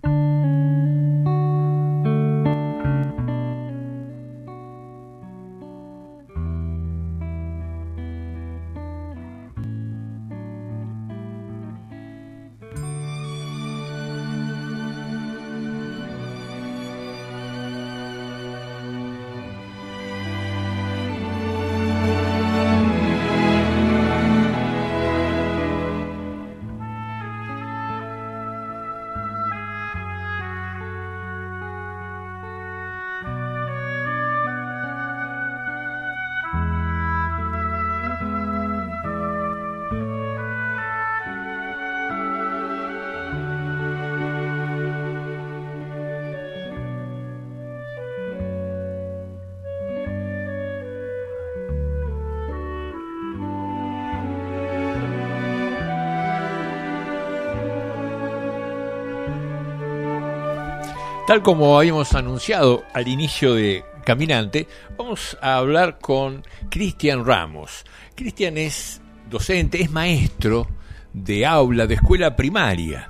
Tal como habíamos anunciado al inicio de Caminante, vamos a hablar con Cristian Ramos. Cristian es docente, es maestro de aula, de escuela primaria.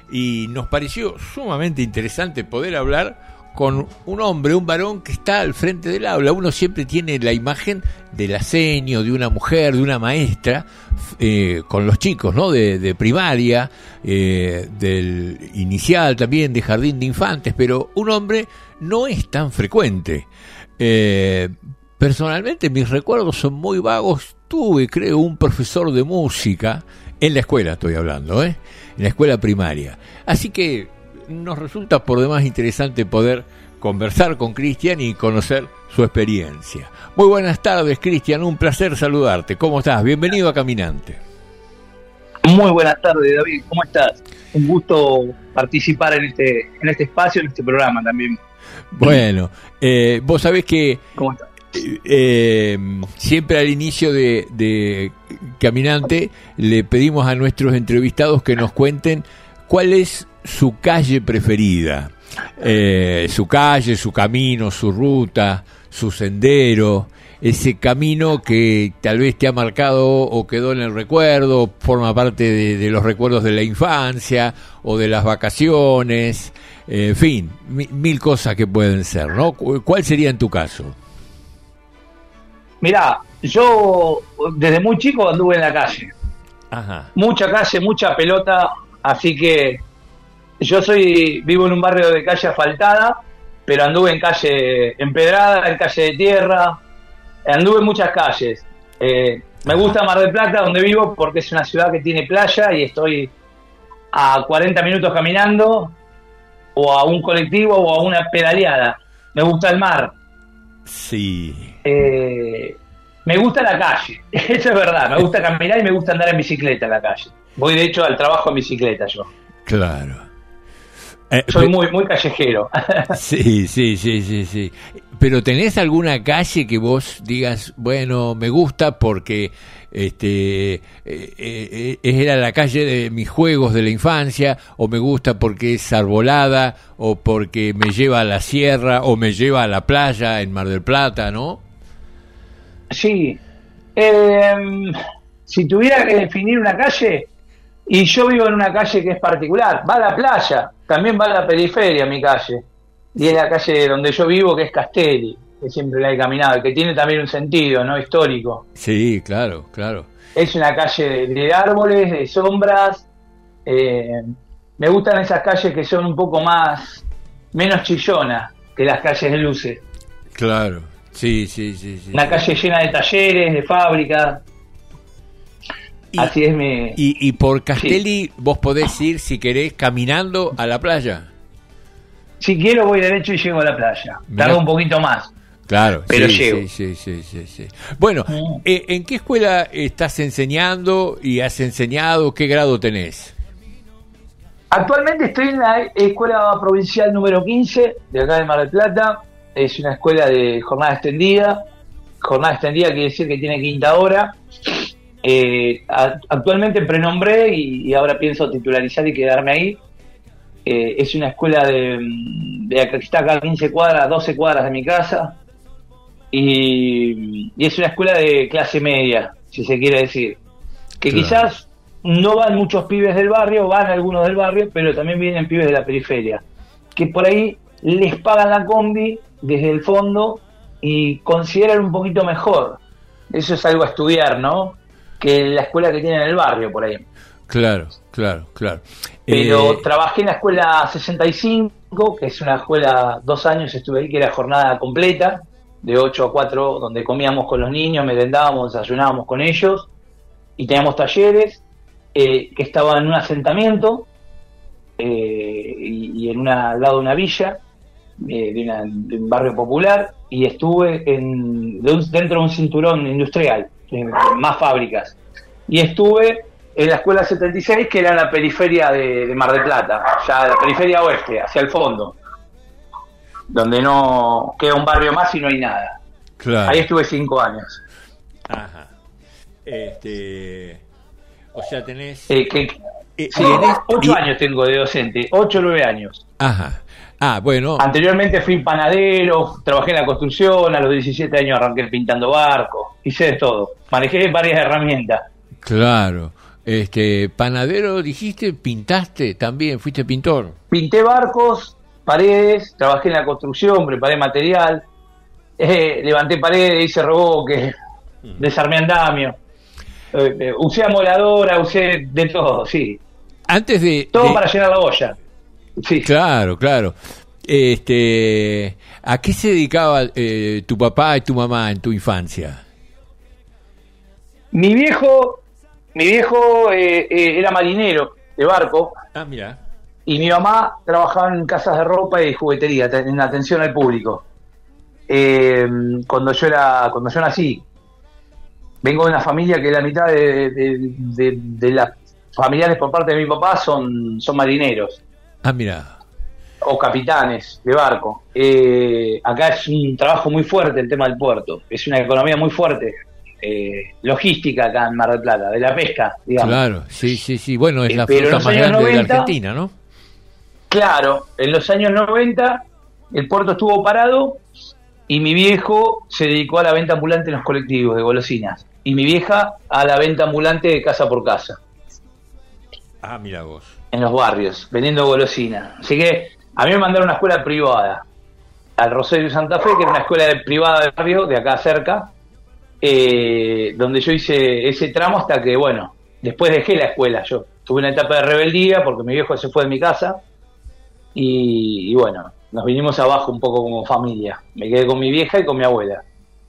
y nos pareció sumamente interesante poder hablar con un hombre, un varón que está al frente del aula. Uno siempre tiene la imagen de la seño, de una mujer, de una maestra, con los chicos, ¿no? De primaria, del inicial también, de jardín de infantes, pero un hombre no es tan frecuente. Personalmente mis recuerdos son muy vagos. Tuve, creo, un profesor de música, en la escuela estoy hablando, en la escuela primaria. Así que nos resulta por demás interesante poder conversar con Cristian y conocer su experiencia. Muy buenas tardes, Cristian, un placer saludarte. ¿Cómo estás? Bienvenido a Caminante. Muy buenas tardes, David, ¿cómo estás? Un gusto participar en este espacio, en este programa también. Bueno, vos sabés que ¿cómo estás? Siempre al inicio de Caminante le pedimos a nuestros entrevistados que nos cuenten cuál es su calle preferida, su calle, su camino, su ruta, su sendero, ese camino que tal vez te ha marcado o quedó en el recuerdo, forma parte de los recuerdos de la infancia o de las vacaciones, en fin, mil cosas que pueden ser, ¿no? ¿Cuál sería en tu caso? Mirá, yo desde muy chico anduve en la calle. Ajá. Mucha calle, mucha pelota, así que yo vivo en un barrio de calle asfaltada, pero anduve en calle empedrada, en calle de tierra, anduve en muchas calles. Me gusta Mar del Plata, donde vivo, porque es una ciudad que tiene playa y estoy a 40 minutos caminando, o a un colectivo, o a una pedaleada. Me gusta el mar. Sí. Me gusta la calle, eso es verdad. Me gusta caminar y me gusta andar en bicicleta en la calle. Voy de hecho al trabajo en bicicleta yo. Claro. Soy muy callejero. Sí. Pero ¿tenés alguna calle que vos digas, bueno, me gusta porque era la calle de mis juegos de la infancia, o me gusta porque es arbolada, o porque me lleva a la sierra, o me lleva a la playa en Mar del Plata, ¿no? Sí. Si tuviera que definir una calle, y yo vivo en una calle que es particular, va a la playa, también va a la periferia mi calle, y es la calle donde yo vivo, que es Castelli, que siempre la he caminado, que tiene también un sentido, ¿no? Histórico. Sí, claro. Es una calle de árboles, de sombras. Me gustan esas calles que son un poco menos chillonas que las calles de luces. Claro, sí. Una calle llena de talleres, de fábricas. Así es mi... Y por Castelli vos podés ir, si querés, caminando a la playa. Si quiero voy derecho y llego a la playa. Tardo un poquito más. Claro, pero llego. Sí. Bueno, ¿en qué escuela estás enseñando y has enseñado? ¿Qué grado tenés? Actualmente estoy en la escuela provincial número 15 de acá de Mar del Plata. Es una escuela de jornada extendida. Jornada extendida quiere decir que tiene quinta hora. Actualmente prenombré y ahora pienso titularizar y quedarme ahí. Es una escuela que está acá a 15 cuadras, 12 cuadras de mi casa. Y es una escuela de clase media, si se quiere decir. Que claro, quizás no van muchos pibes del barrio, van algunos del barrio, pero también vienen pibes de la periferia. Que por ahí les pagan la combi desde el fondo y consideran un poquito mejor. Eso es algo a estudiar, ¿no? Que la escuela que tienen en el barrio, por ahí. Claro. Pero trabajé en la escuela 65, que es una escuela, 2 años estuve ahí, que era jornada completa, de 8 a 4, donde comíamos con los niños, merendábamos, desayunábamos con ellos, y teníamos talleres, que estaban en un asentamiento, y al lado de una villa, de un barrio popular, y estuve dentro de un cinturón industrial, más fábricas, y estuve en la escuela 76, que era la periferia de Mar del Plata, ya la periferia oeste, hacia el fondo, donde no queda un barrio más y no hay nada. Claro. Ahí estuve 5 años. Ajá. O sea, tenés... sí, 8 años tengo de docente, 8 o 9 años. Ajá. Bueno. Anteriormente fui panadero, trabajé en la construcción, a los 17 años arranqué pintando barcos, hice de todo, manejé varias herramientas. Claro. Panadero, dijiste, pintaste también, fuiste pintor. Pinté barcos, paredes, trabajé en la construcción, preparé material, levanté paredes, hice reboques, desarmé andamio, usé amoladora, usé de todo, sí. Antes de... Todo para llenar la olla. Sí. Claro, claro. ¿A qué se dedicaba tu papá y tu mamá en tu infancia? Mi viejo era marinero de barco. Ah, mira. Y mi mamá trabajaba en casas de ropa y juguetería, en atención al público. Cuando yo nací, vengo de una familia que la mitad de las familiares por parte de mi papá son marineros. Ah, mira. O capitanes de barco. Acá es un trabajo muy fuerte el tema del puerto. Es una economía muy fuerte. Logística acá en Mar del Plata, de la pesca, digamos. Claro, sí. Bueno, es la pero flota más grande 90, de la Argentina, ¿no? Claro, en los años 90 el puerto estuvo parado y mi viejo se dedicó a la venta ambulante en los colectivos de golosinas. Y mi vieja a la venta ambulante de casa por casa. Ah, mira vos. En los barrios, vendiendo golosinas. Así que a mí me mandaron a una escuela privada, al Rosario Santa Fe, que era una escuela privada de barrio, de acá cerca, donde yo hice ese tramo hasta que, bueno, después dejé la escuela. Yo tuve una etapa de rebeldía porque mi viejo se fue de mi casa y bueno, nos vinimos abajo un poco como familia. Me quedé con mi vieja y con mi abuela.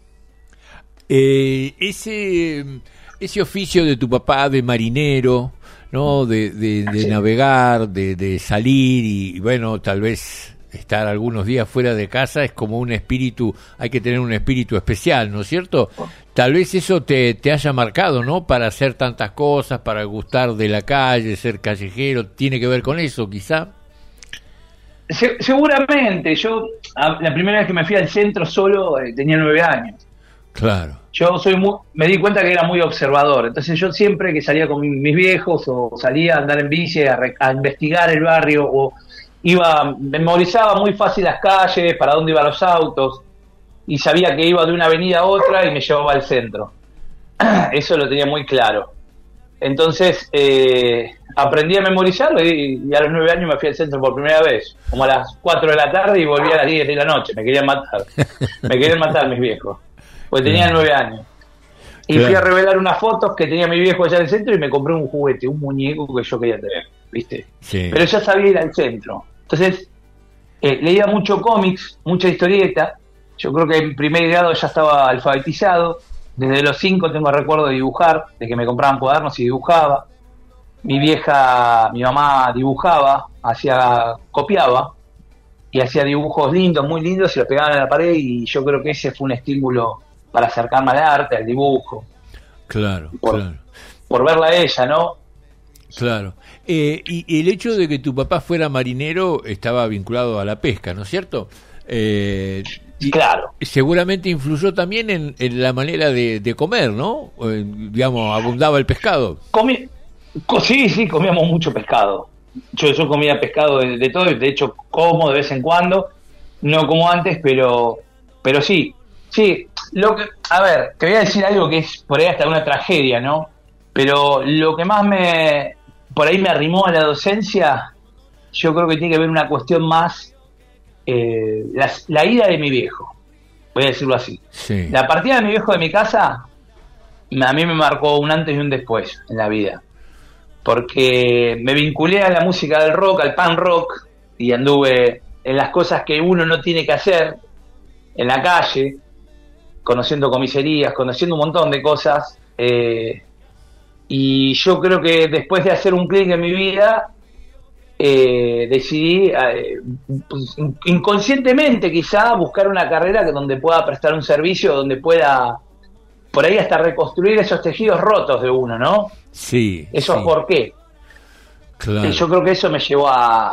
Ese oficio de tu papá de marinero, ¿no? De navegar, de salir y bueno, tal vez estar algunos días fuera de casa es como un espíritu, hay que tener un espíritu especial, ¿no es cierto? Tal vez eso te haya marcado, ¿no? Para hacer tantas cosas, para gustar de la calle, ser callejero, ¿tiene que ver con eso quizá? Seguramente. Yo la primera vez que me fui al centro solo tenía 9 años. Claro. Yo me di cuenta que era muy observador, entonces yo siempre que salía con mis viejos o salía a andar en bici a investigar el barrio o memorizaba muy fácil las calles, para dónde iban los autos y sabía que iba de una avenida a otra y me llevaba al centro. Eso lo tenía muy claro. Entonces aprendí a memorizarlo y a los 9 años me fui al centro por primera vez, como a las 4 de la tarde y volví a las 10 de la noche. Me querían matar mis viejos. Pues tenía 9 años. Y fui a revelar unas fotos que tenía mi viejo allá en el centro y me compré un juguete, un muñeco que yo quería tener, ¿viste? Sí. Pero ya sabía ir al centro. Entonces, leía mucho cómics, mucha historieta. Yo creo que en primer grado ya estaba alfabetizado. Desde los 5 tengo recuerdo de dibujar, de que me compraban cuadernos y dibujaba. Mi mamá dibujaba, copiaba y hacía dibujos lindos, muy lindos, y los pegaban en la pared y yo creo que ese fue un estímulo para acercarme al arte, al dibujo. Claro, por verla a ella, ¿no? Claro. Y el hecho de que tu papá fuera marinero estaba vinculado a la pesca, ¿no es cierto? Claro. Seguramente influyó también en la manera de comer, ¿no? Digamos, abundaba el pescado. Sí, comíamos mucho pescado. Yo comía pescado de todo, y de hecho como de vez en cuando, no como antes, pero sí. A ver, te voy a decir algo que es por ahí hasta una tragedia, ¿no? Pero lo que más por ahí me arrimó a la docencia, yo creo que tiene que ver una cuestión más, la ida de mi viejo, voy a decirlo así. Sí. La partida de mi viejo de mi casa, a mí me marcó un antes y un después en la vida. Porque me vinculé a la música del rock, al punk rock, y anduve en las cosas que uno no tiene que hacer, en la calle, conociendo comisarías, conociendo un montón de cosas, y yo creo que después de hacer un clic en mi vida, decidí, inconscientemente quizá, buscar una carrera donde pueda prestar un servicio, donde pueda, por ahí hasta reconstruir esos tejidos rotos de uno, ¿no? Sí. Eso sí. ¿Por qué? Claro. Yo creo que eso me llevó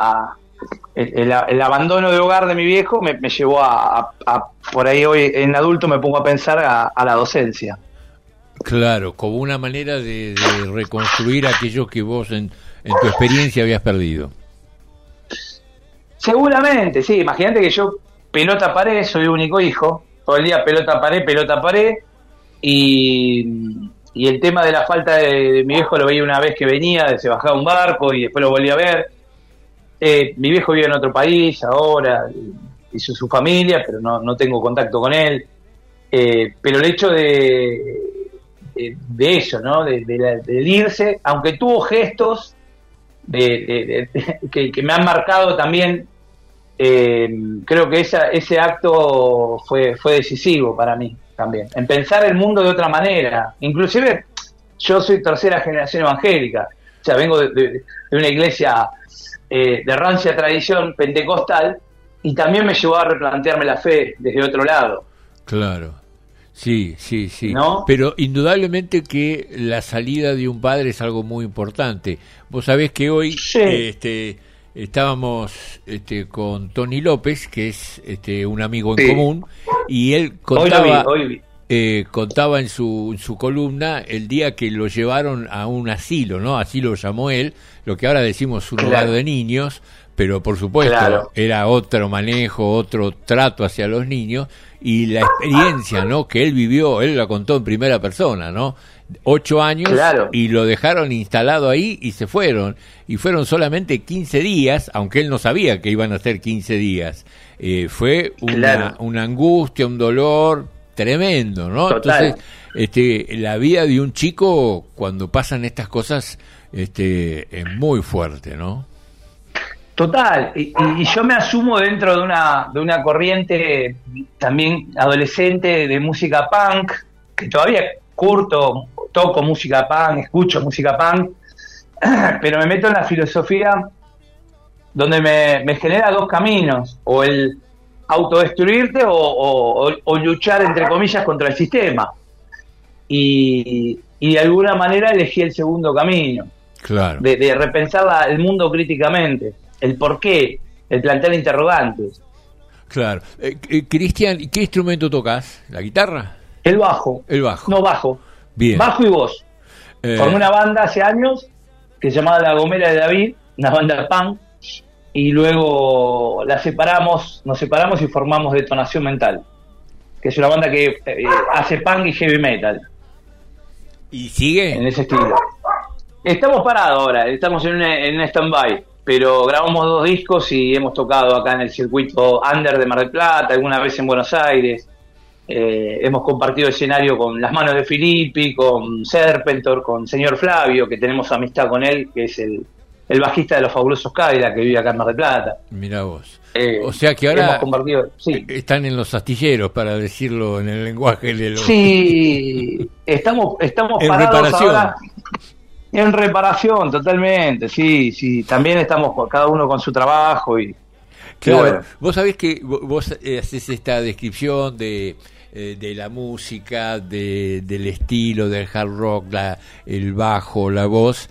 el abandono de hogar de mi viejo me llevó a por ahí hoy en adulto me pongo a pensar a la docencia. Claro, como una manera de reconstruir aquello que vos en tu experiencia habías perdido. Seguramente, sí. Imagínate que yo pelota pared, soy único hijo, todo el día pelota pared, y y el tema de la falta de mi viejo lo veía una vez que venía, se bajaba un barco y después lo volví a ver. Mi viejo vive en otro país ahora, hizo su familia, pero no tengo contacto con él. Pero el hecho de eso, ¿no? De irse, aunque tuvo gestos que me han marcado también, creo que ese acto fue decisivo para mí también, en pensar el mundo de otra manera. Inclusive yo soy tercera generación evangélica, o sea, vengo de una iglesia de rancia tradición pentecostal, y también me llevó a replantearme la fe desde otro lado. Claro, sí, ¿no? Pero indudablemente que la salida de un padre es algo muy importante. Vos sabés que hoy estábamos con Tony López, que es un amigo en común, y él contaba, contaba en su columna el día que lo llevaron a un asilo, ¿no? Así lo llamó él, lo que ahora decimos un hogar de niños, pero por supuesto era otro manejo, otro trato hacia los niños, y la experiencia, ¿no?, que él vivió, él la contó en primera persona, ¿no? 8 años y lo dejaron instalado ahí y se fueron, y fueron solamente 15 días, aunque él no sabía que iban a ser 15 días. Fue una angustia, un dolor tremendo, ¿no? Total. Entonces, la vida de un chico cuando pasan estas cosas es muy fuerte, ¿no? Total, y yo me asumo dentro de una corriente también adolescente de música punk, que todavía toco música punk, escucho música punk, pero me meto en la filosofía donde me genera dos caminos, o el autodestruirte o luchar, entre comillas, contra el sistema. Y de alguna manera elegí el segundo camino, de repensar el mundo críticamente, el porqué, el plantear interrogantes. Claro. Cristian, ¿qué instrumento tocas? ¿La guitarra? El bajo. No, bajo. Bien. Bajo y voz. Formé una banda hace años que se llamaba La Gomera de David, una banda de punk, y luego nos separamos y formamos Detonación Mental, que es una banda que hace punk y heavy metal. ¿Y sigue? En ese estilo. Estamos parados ahora, estamos en un stand-by, pero grabamos 2 discos y hemos tocado acá en el circuito under de Mar del Plata, alguna vez en Buenos Aires. Hemos compartido escenario con Las Manos de Filippi, con Serpentor, con Señor Flavio, que tenemos amistad con él, que es el bajista de Los Fabulosos Cadillacs, que vive acá en Mar del Plata. Mirá vos. O sea que ahora hemos compartido, están en los astilleros, para decirlo en el lenguaje de los... Sí, estamos en parados reparación. ahora. En reparación, totalmente, sí. También estamos cada uno con su trabajo y... Claro, bueno. Vos sabés que vos haces esta descripción de la música, del estilo del hard rock, el bajo, la voz,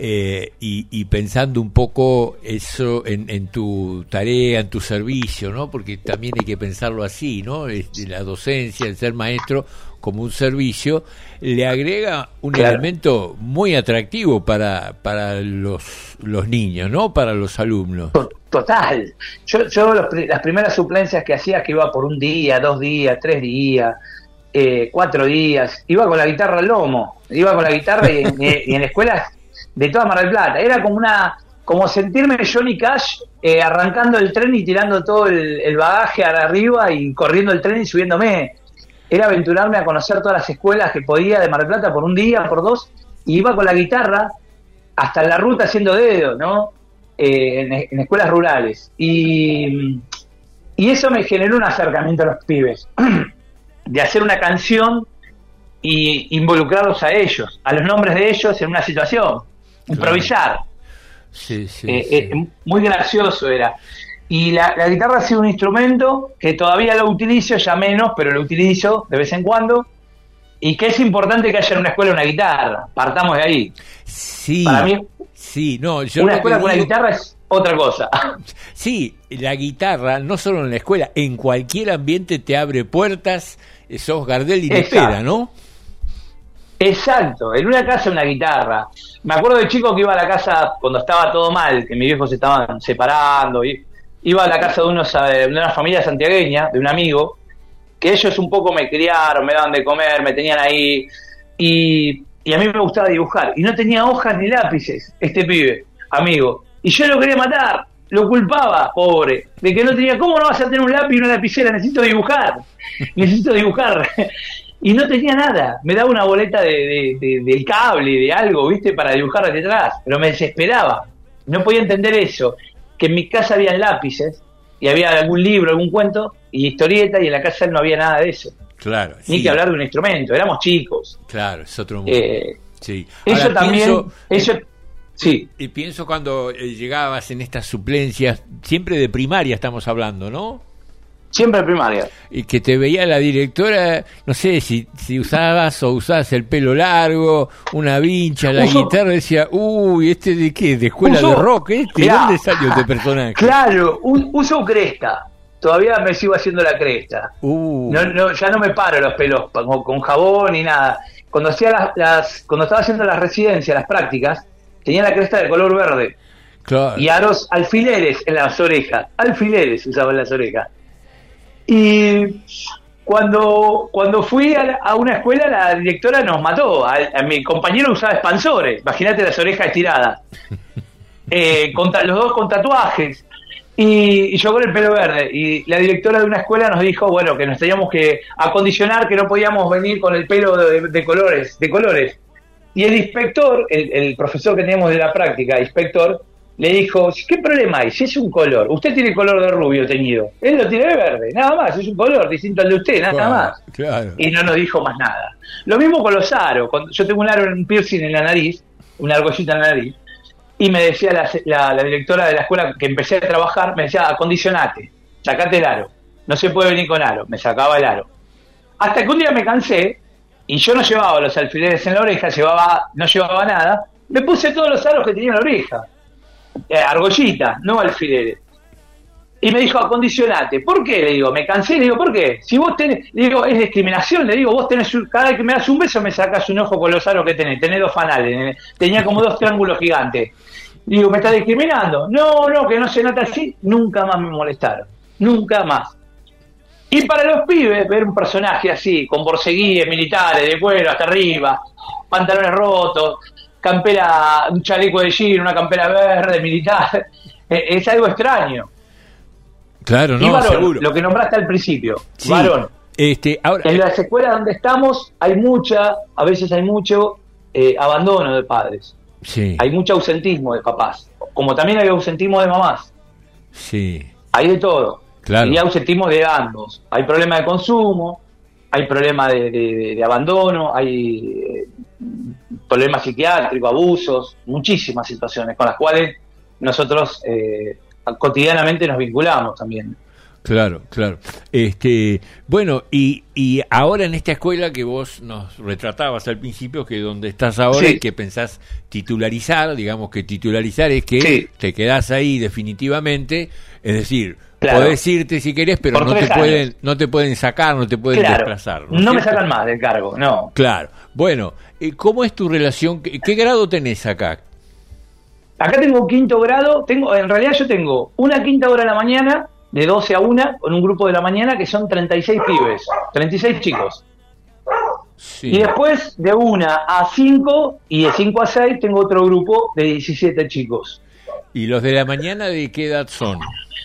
y pensando un poco eso en tu tarea, en tu servicio, ¿no? Porque también hay que pensarlo así, ¿no? La docencia, el ser maestro como un servicio, le agrega un elemento muy atractivo para los niños, ¿no? Para los alumnos. Total. Yo las primeras suplencias que hacía, que iba por 1 día, 2 días, 3 días, 4 días, iba con la guitarra al lomo, iba con la guitarra y en escuelas de toda Mar del Plata. Era como sentirme Johnny Cash arrancando el tren y tirando todo el bagaje arriba y corriendo el tren y subiéndome. Era aventurarme a conocer todas las escuelas que podía de Mar del Plata por 1 día, por 2, y iba con la guitarra hasta en la ruta haciendo dedo, ¿no? En escuelas rurales. Y eso me generó un acercamiento a los pibes, de hacer una canción y involucrarlos a ellos, a los nombres de ellos en una situación, improvisar. Sí. Muy gracioso era. Y la guitarra ha sido un instrumento que todavía lo utilizo, ya menos, pero lo utilizo de vez en cuando, y que es importante que haya en una escuela una guitarra. Partamos de ahí. Sí. Para mí, una escuela con una guitarra es otra cosa. Sí, la guitarra, no solo en la escuela, en cualquier ambiente te abre puertas, sos Gardel y te espera, ¿no? Exacto, en una casa una guitarra. Me acuerdo de chico que iba a la casa cuando estaba todo mal, que mis viejos se estaban separando, iba a la casa de una familia santiagueña, de un amigo, que ellos un poco me criaron, me daban de comer, me tenían ahí, y y a mí me gustaba dibujar, y no tenía hojas ni lápices, este pibe, amigo, y yo lo quería matar, lo culpaba, pobre, de que no tenía, ¿cómo no vas a tener un lápiz y una lapicera? Necesito dibujar, y no tenía nada, me daba una boleta del cable, de algo, ¿viste? Para dibujar detrás, pero me desesperaba, no podía entender eso, que en mi casa había lápices, y había algún libro, algún cuento, y historieta, y en la casa no había nada de eso. Claro. Ni que hablar de un instrumento, éramos chicos. Claro, es otro mundo. Sí. Eso Ahora, también, sí. Y pienso cuando llegabas en estas suplencias, siempre de primaria estamos hablando, ¿no? Siempre de primaria. Y que te veía la directora, no sé si usabas el pelo largo, una vincha, la guitarra, decía, uy, ¿este de qué? ¿De escuela de rock? ¿De dónde salió este personaje? Claro, uso cresta. Todavía me sigo haciendo la cresta. No, ya no me paro los pelos con jabón ni nada. Cuando cuando estaba haciendo las residencias, las prácticas, tenía la cresta de color verde. Claro. Y aros, alfileres en las orejas. Alfileres usaba en las orejas. Y cuando fui a una escuela, la directora nos mató. A mi compañero usaba expansores. Imagínate las orejas estiradas. Los dos con tatuajes. Y yo con el pelo verde, y la directora de una escuela nos dijo, bueno, que nos teníamos que acondicionar, que no podíamos venir con el pelo de colores, y el inspector, el profesor que teníamos de la práctica, inspector, le dijo, ¿qué problema hay? Si es un color, usted tiene color de rubio teñido, él lo tiene de verde, nada más, es un color distinto al de usted, nada más. Claro. Y no nos dijo más nada. Lo mismo con los aros, yo tengo un aro, un piercing en la nariz, una argollita en la nariz, y me decía la directora de la escuela que empecé a trabajar, me decía, acondicionate, sacate el aro, no se puede venir con aro, me sacaba el aro. Hasta que un día me cansé, y yo no llevaba los alfileres en la oreja, no llevaba nada, me puse todos los aros que tenía en la oreja, argollita, no alfileres. Y me dijo, acondicionate. ¿Por qué? Le digo, me cansé, le digo, ¿por qué? Si vos tenés, le digo, es discriminación, le digo, vos tenés, cada vez que me das un beso me sacas un ojo con los aros que tenés 2 fanales, tenía como 2 triángulos gigantes. Le digo, ¿me estás discriminando? No, que no se nota así. Nunca más me molestaron, nunca más. Y para los pibes, ver un personaje así, con borceguíes militares, de cuero hasta arriba, pantalones rotos, campera, un chaleco de jean, una campera verde militar, es algo extraño. Claro, no, y varón, seguro. Lo que nombraste al principio, sí. Varón. Ahora, en las escuelas donde estamos a veces hay mucho abandono de padres. Sí. Hay mucho ausentismo de papás, como también hay ausentismo de mamás. Sí. Hay de todo. Claro. Y ausentismo de ambos. Hay problemas de consumo, hay problemas de abandono, hay problemas psiquiátricos, abusos, muchísimas situaciones con las cuales nosotros cotidianamente nos vinculamos también. Claro. Bueno, y ahora en esta escuela que vos nos retratabas al principio, que donde estás ahora, sí. Y que pensás titularizar, digamos que titularizar es que te quedás ahí definitivamente, es decir, claro. Podés irte si querés, pero no te pueden sacar, no te pueden desplazar. No me sacan más del cargo, no. Claro. Bueno, ¿cómo es tu relación? ¿Qué grado tenés acá? Acá tengo 5º grado, en realidad yo tengo una 5ª hora de la mañana, de 12 a 1, con un grupo de la mañana que son 36 pibes, 36 chicos. Sí. Y después de 1 a 5 y de 5 a 6 tengo otro grupo de 17 chicos. ¿Y los de la mañana de qué edad son?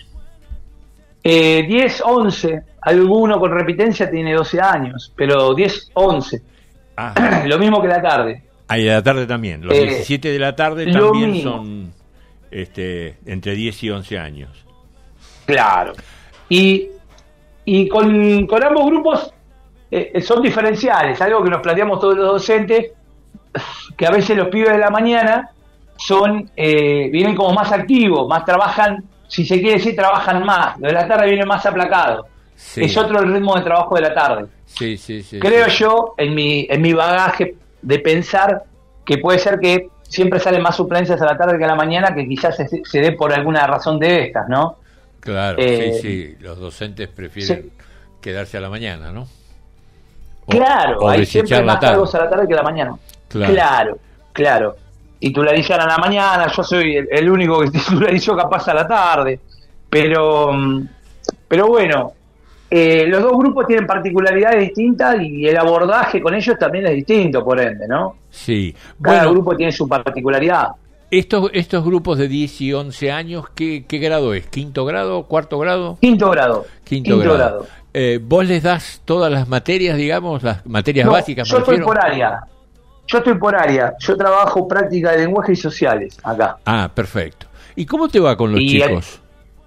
10, 11, alguno con repitencia tiene 12 años, pero 10, 11. Ah. Lo mismo que la tarde. Ah, y de la tarde también. Los 17 de la tarde también son entre 10 y 11 años. Claro. Y con ambos grupos son diferenciales, algo que nos planteamos todos los docentes, que a veces los pibes de la mañana vienen como más activos, más trabajan, si se quiere decir, trabajan más. Los de la tarde vienen más aplacados. Sí. Es otro el ritmo de trabajo de la tarde. Sí, Creo yo, en mi bagaje de pensar, que puede ser que siempre salen más suplencias a la tarde que a la mañana, que quizás se dé por alguna razón de estas, ¿no? Claro, sí, los docentes prefieren quedarse a la mañana, ¿no? Claro, hay siempre más cargos a la tarde que a la mañana. Claro. Titularizar a la mañana, yo soy el único que titularizó capaz a la tarde, pero bueno, los dos grupos tienen particularidades distintas y el abordaje con ellos también es distinto, por ende, ¿no? Sí. Cada grupo tiene su particularidad. Estos grupos de 10 y 11 años, ¿qué grado es? ¿Quinto grado? ¿Cuarto grado? Quinto grado. Quinto grado. ¿Vos les das todas las materias, digamos, las materias básicas? Yo estoy por área. Yo trabajo práctica de lenguaje y sociales acá. Ah, perfecto. ¿Y cómo te va con los chicos?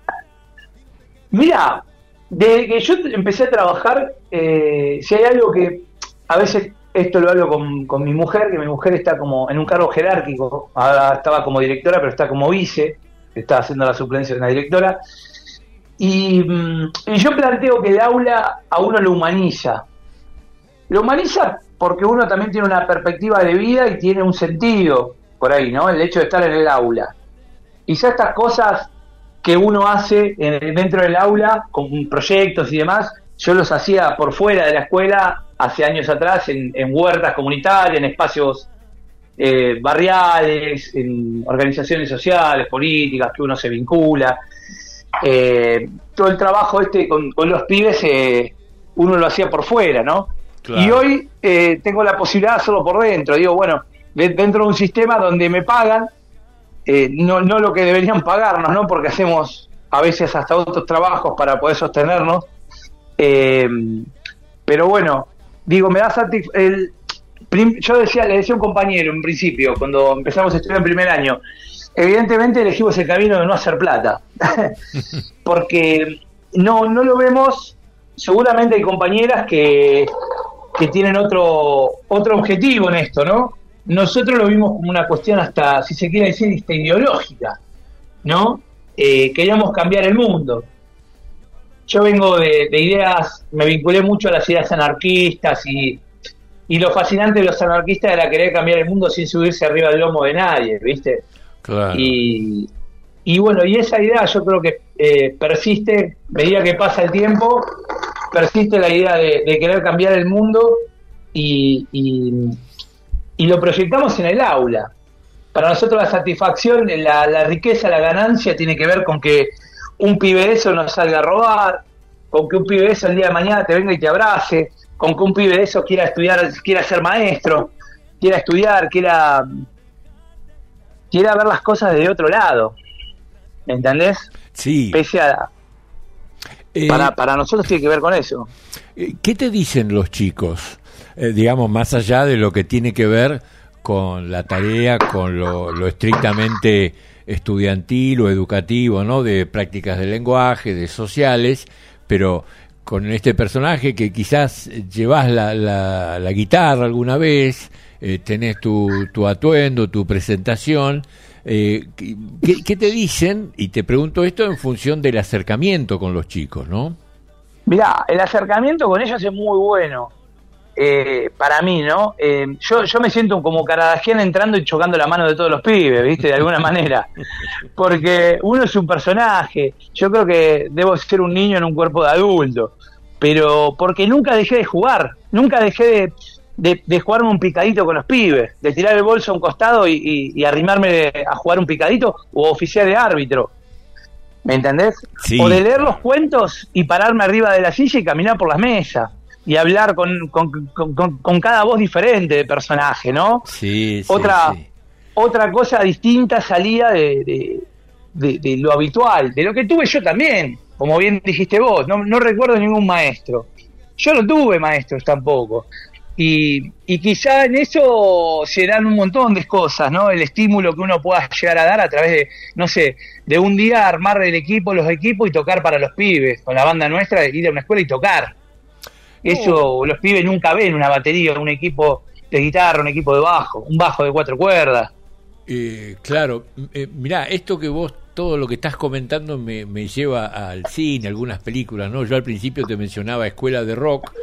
Mira, desde que yo empecé a trabajar, si hay algo que a veces esto lo hablo con mi mujer, que mi mujer está como en un cargo jerárquico, ahora estaba como directora, pero está como vice, está haciendo la suplencia de una directora, y yo planteo que el aula a uno lo humaniza porque uno también tiene una perspectiva de vida y tiene un sentido por ahí, ¿no? El hecho de estar en el aula. Quizá estas cosas que uno hace dentro del aula, con proyectos y demás, yo los hacía por fuera de la escuela hace años atrás, en huertas comunitarias, en espacios barriales, en organizaciones sociales, políticas, que uno se vincula. Todo el trabajo con los pibes uno lo hacía por fuera, ¿no? Claro. Y hoy tengo la posibilidad de hacerlo por dentro. Digo, bueno, dentro de un sistema donde me pagan, no lo que deberían pagarnos, ¿no? Porque hacemos a veces hasta otros trabajos para poder sostenernos. Pero bueno, digo, me da satisfacción. Yo le decía a un compañero en principio, cuando empezamos a estudiar en primer año, evidentemente elegimos el camino de no hacer plata, porque no lo vemos. Seguramente hay compañeras que tienen otro objetivo en esto, ¿no? Nosotros lo vimos como una cuestión hasta, si se quiere decir, ideológica, ¿no? Queríamos cambiar el mundo. Yo vengo de ideas, me vinculé mucho a las ideas anarquistas y lo fascinante de los anarquistas era querer cambiar el mundo sin subirse arriba del lomo de nadie, ¿viste? Claro. Y bueno, y esa idea yo creo que persiste, a medida que pasa el tiempo, persiste la idea de querer cambiar el mundo y lo proyectamos en el aula. Para nosotros la satisfacción, la riqueza, la ganancia tiene que ver con que un pibe de eso no salga a robar, con que un pibe de eso el día de mañana te venga y te abrace, con que un pibe de eso quiera estudiar, quiera ser maestro, quiera estudiar, quiera ver las cosas de otro lado. ¿Me entendés? Sí. Pese a... para nosotros tiene que ver con eso. ¿Qué te dicen los chicos? Digamos, más allá de lo que tiene que ver con la tarea, con lo estrictamente estudiantil o educativo, ¿no? De prácticas de lenguaje, de sociales, pero con este personaje que quizás llevas la guitarra alguna vez, tenés tu atuendo, tu presentación. ¿Qué te dicen? Y te pregunto esto en función del acercamiento con los chicos, ¿no? Mirá, el acercamiento con ellos es muy bueno, para mí, ¿no? Yo me siento como Kardashian entrando y chocando la mano de todos los pibes, ¿viste? De alguna manera, porque uno es un personaje. Yo creo que debo ser un niño en un cuerpo de adulto, pero porque nunca dejé de jugar, nunca dejé de jugarme un picadito con los pibes, de tirar el bolso a un costado y arrimarme a jugar un picadito o oficiar de árbitro, ¿me entendés? Sí. O de leer los cuentos y pararme arriba de la silla y caminar por las mesas y hablar con cada voz diferente de personaje, ¿no? Sí, sí, otra cosa distinta salía de lo habitual, de lo que tuve yo también, como bien dijiste vos. No recuerdo ningún maestro, yo no tuve maestros tampoco. Y quizá en eso se dan un montón de cosas, ¿no? El estímulo que uno pueda llegar a dar a través de, no sé, de un día armar los equipos y tocar para los pibes, con la banda nuestra, ir a una escuela y tocar. Eso los pibes nunca ven, una batería, un equipo de guitarra, un equipo de bajo, un bajo de 4 cuerdas. Claro, mirá, esto que vos, todo lo que estás comentando me lleva al cine, algunas películas, ¿no? Yo al principio te mencionaba Escuela de Rock,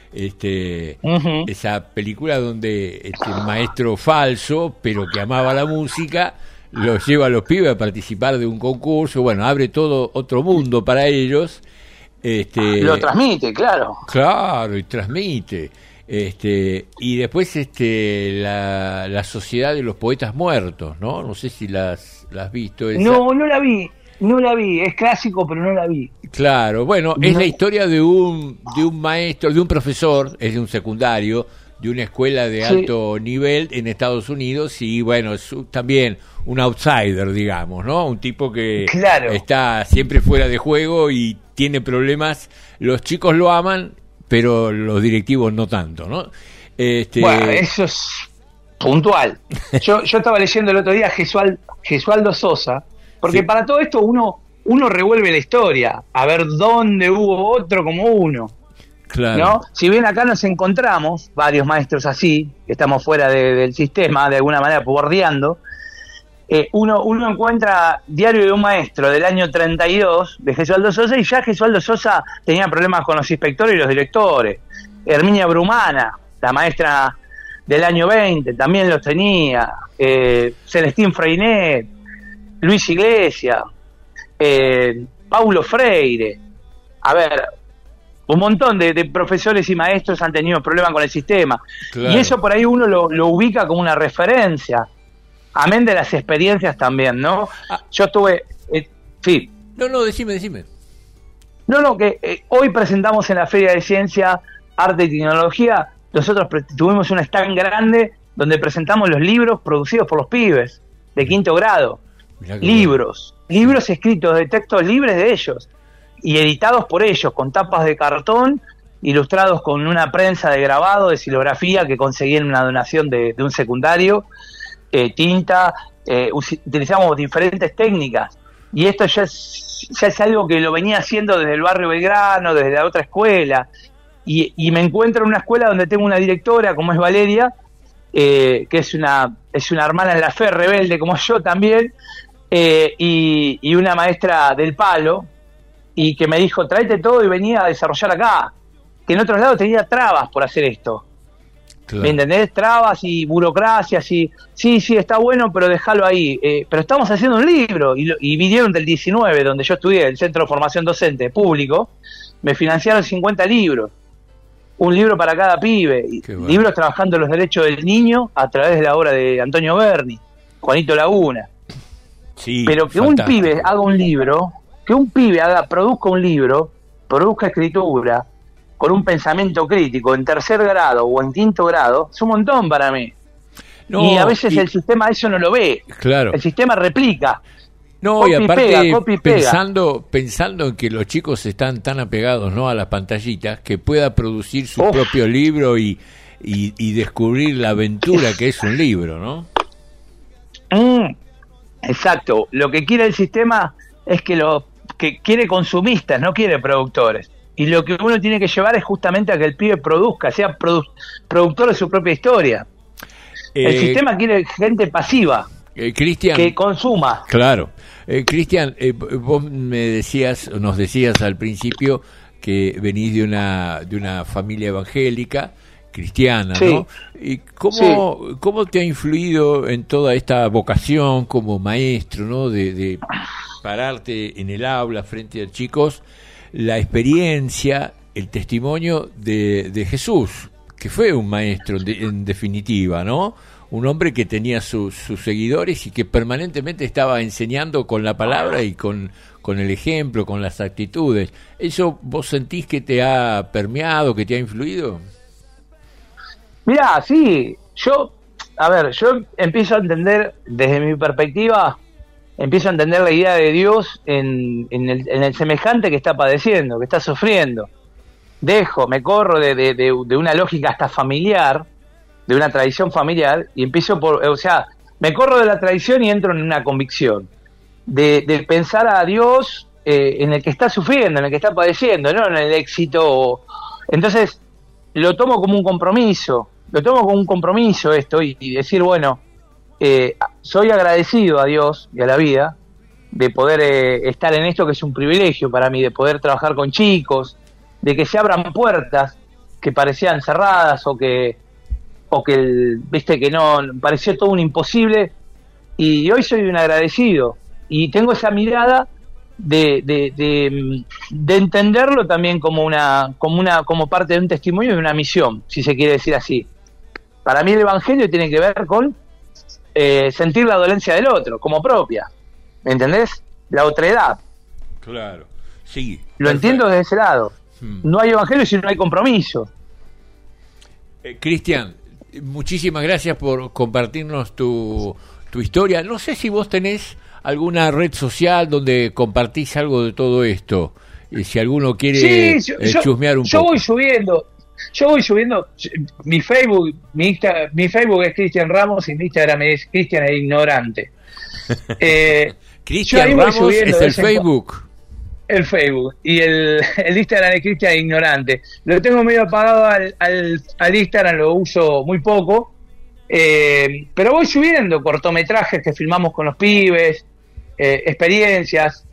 esa película donde maestro falso, pero que amaba la música, los lleva a los pibes a participar de un concurso, bueno, abre todo otro mundo para ellos. Lo transmite, claro. Claro, y transmite. Y después la Sociedad de los Poetas Muertos, ¿no? No sé si la has visto. Esa. No la vi. No la vi, es clásico, pero no la vi. Claro, bueno, es la historia de un maestro, de un profesor, es de un secundario, de una escuela de alto nivel en Estados Unidos, y bueno, es también un outsider, digamos, ¿no? Un tipo que está siempre fuera de juego y tiene problemas. Los chicos lo aman, pero los directivos no tanto, ¿no? Bueno, eso es puntual. Yo estaba leyendo el otro día Gesualdo Sosa, porque para todo esto uno revuelve la historia, a ver dónde hubo otro como uno. Claro. ¿No? Si bien acá nos encontramos varios maestros así, que estamos fuera del sistema, de alguna manera bordeando, uno encuentra Diario de un maestro del año 32 de Gesualdo Sosa, y ya Gesualdo Sosa tenía problemas con los inspectores y los directores. Herminia Brumana, la maestra del año 20, también los tenía. Celestín Freinet, Luis Iglesias, Paulo Freire. A ver, un montón de profesores y maestros han tenido problemas con el sistema. Claro. Y eso por ahí uno lo ubica como una referencia. Amén de las experiencias también, ¿no? Yo estuve... sí. No, decime. No, que hoy presentamos en la Feria de Ciencia, Arte y Tecnología, nosotros tuvimos un stand grande donde presentamos los libros producidos por los pibes de 5º grado. Libros escritos de textos libres de ellos y editados por ellos, con tapas de cartón, ilustrados con una prensa de grabado, de silografía que conseguí en una donación de un secundario, tinta, utilizamos diferentes técnicas, y esto ya es algo que lo venía haciendo desde el barrio Belgrano, desde la otra escuela, y me encuentro en una escuela donde tengo una directora como es Valeria, que es una hermana en la fe, rebelde como yo también, y una maestra del palo, y que me dijo, tráete todo y venía a desarrollar acá, que en otros lados tenía trabas por hacer esto. Claro. ¿Me entendés? Trabas y burocracias y sí, está bueno, pero déjalo ahí. Pero estamos haciendo un libro, y vinieron del 19, donde yo estudié, el Centro de Formación Docente Público, me financiaron 50 libros, un libro para cada pibe, libros trabajando los derechos del niño a través de la obra de Antonio Berni, Juanito Laguna. Sí, pero que fantástico. Un pibe haga un libro, que un pibe produzca un libro, produzca escritura, con un pensamiento crítico en 3er grado o en 5º grado, es un montón para mí. Y a veces el sistema eso no lo ve. Claro. El sistema replica. No, copy y aparte copy y pega. pensando en que los chicos están tan apegados, ¿no?, a las pantallitas, que pueda producir su propio libro y descubrir la aventura que es un libro, ¿no? Exacto. Lo que quiere el sistema es que quiere consumistas, no quiere productores. Y lo que uno tiene que llevar es justamente a que el pibe produzca, sea productor de su propia historia. El sistema quiere gente pasiva, Cristian, que consuma. Claro. Cristian, vos nos decías al principio que venís de una familia evangélica, cristiana, sí. ¿no? ¿Y cómo te ha influido en toda esta vocación como maestro, ¿no?, de pararte en el aula frente a chicos, la experiencia, el testimonio de Jesús, que fue un maestro en definitiva, ¿no? Un hombre que tenía sus seguidores y que permanentemente estaba enseñando con la palabra y con el ejemplo, con las actitudes. ¿Eso vos sentís que te ha permeado, que te ha influido? Mirá, sí, yo empiezo a entender, desde mi perspectiva, empiezo a entender la idea de Dios en el semejante que está padeciendo, que está sufriendo. Me corro de una lógica hasta familiar, de una tradición familiar, y empiezo me corro de la tradición y entro en una convicción de pensar a Dios en el que está sufriendo, en el que está padeciendo, no en el éxito. Entonces lo tomo como un compromiso esto, y decir, bueno, soy agradecido a Dios y a la vida de poder estar en esto, que es un privilegio para mí, de poder trabajar con chicos, de que se abran puertas que parecían cerradas o que viste, que no, pareció todo un imposible, y hoy soy un agradecido y tengo esa mirada de entenderlo también como parte de un testimonio y de una misión, si se quiere decir así. Para mí el evangelio tiene que ver con sentir la dolencia del otro como propia, ¿me entendés? la otredad. Claro, sí. Lo entiendo desde ese lado. No hay evangelio si no hay compromiso. Cristian, muchísimas gracias por compartirnos tu historia. No sé si vos tenés alguna red social donde compartís algo de todo esto. Si alguno quiere chusmear un poco. Yo voy subiendo mi Facebook, mi Facebook es Cristian Ramos y mi Instagram es Cristian el Ignorante. Cristian Ramos es el Facebook. El Facebook y el Instagram es Cristian Ignorante. Lo tengo medio apagado al Instagram, lo uso muy poco, pero voy subiendo cortometrajes que filmamos con los pibes, experiencias.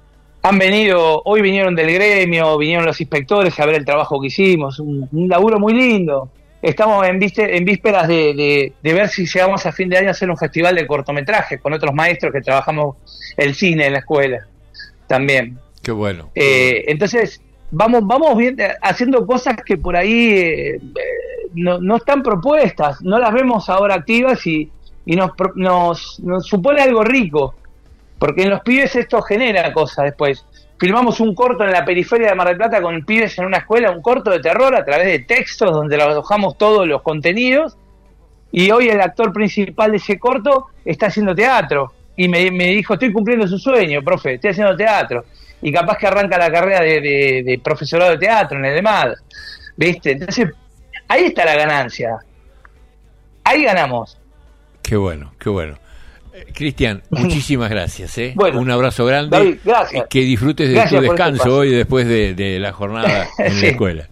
Hoy vinieron del gremio, vinieron los inspectores a ver el trabajo que hicimos, un laburo muy lindo. Estamos en vísperas de ver si llegamos a fin de año a hacer un festival de cortometrajes con otros maestros que trabajamos el cine en la escuela también. Qué bueno. Entonces, vamos bien, haciendo cosas que por ahí no están propuestas, no las vemos ahora activas y nos supone algo rico, porque en los pibes esto genera cosas después. Filmamos un corto en la periferia de Mar del Plata con pibes en una escuela, un corto de terror a través de textos donde alojamos todos los contenidos, y hoy el actor principal de ese corto está haciendo teatro, y me dijo, estoy cumpliendo su sueño, profe, estoy haciendo teatro. Y capaz que arranca la carrera de profesorado de teatro en el EMAD, ¿viste? Entonces, ahí está la ganancia. Ahí ganamos. Qué bueno, qué bueno. Cristian, muchísimas gracias. Bueno, un abrazo grande. David, gracias. Que disfrutes de tu descanso hoy después de la jornada en Sí. la escuela.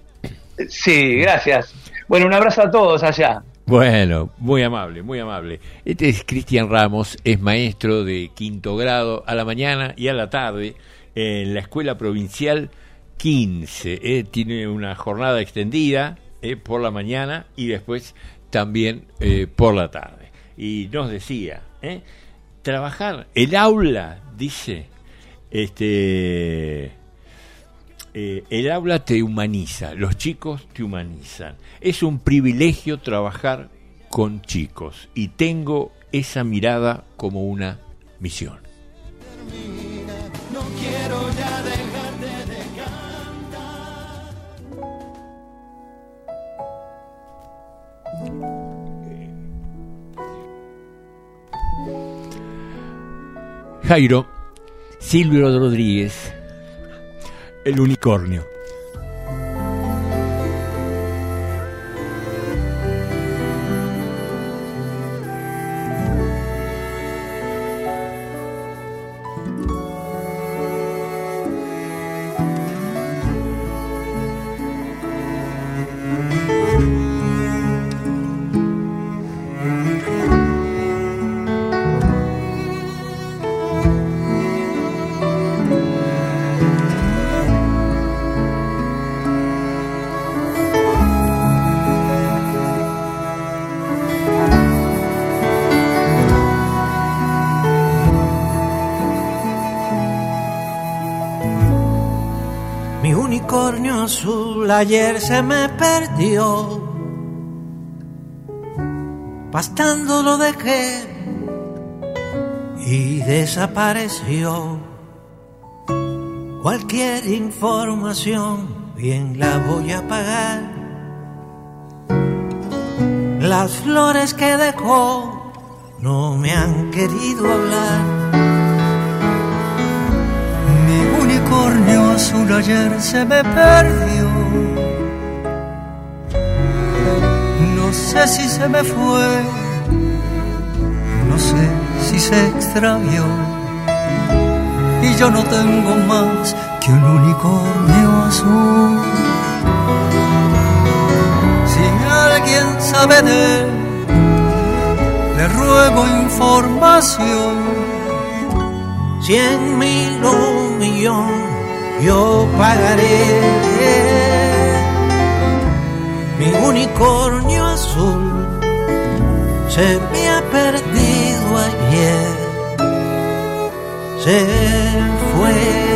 Sí, gracias. Bueno, un abrazo a todos allá. Bueno, muy amable, muy amable. Este es Cristian Ramos, es maestro de quinto grado a la mañana y a la tarde en la Escuela Provincial 15. Tiene una jornada extendida por la mañana y después también por la tarde. Y nos decía, trabajar, el aula, dice, el aula te humaniza, los chicos te humanizan. Es un privilegio trabajar con chicos y tengo esa mirada como una misión. No quiero ya dejarte de Jairo, Silvio Rodríguez, el unicornio. Mi unicornio azul ayer se me perdió, pastando lo dejé y desapareció. Cualquier información bien la voy a pagar. Las flores que dejó no me han querido hablar. Mi unicornio azul ayer se me perdió. No sé si se me fue, no sé si se extravió. Y yo no tengo más que un unicornio azul. Si alguien sabe de él, le ruego información. 100,000 o 1,000,000 yo pagaré. Mi unicornio azul se me ha perdido ayer, se fue.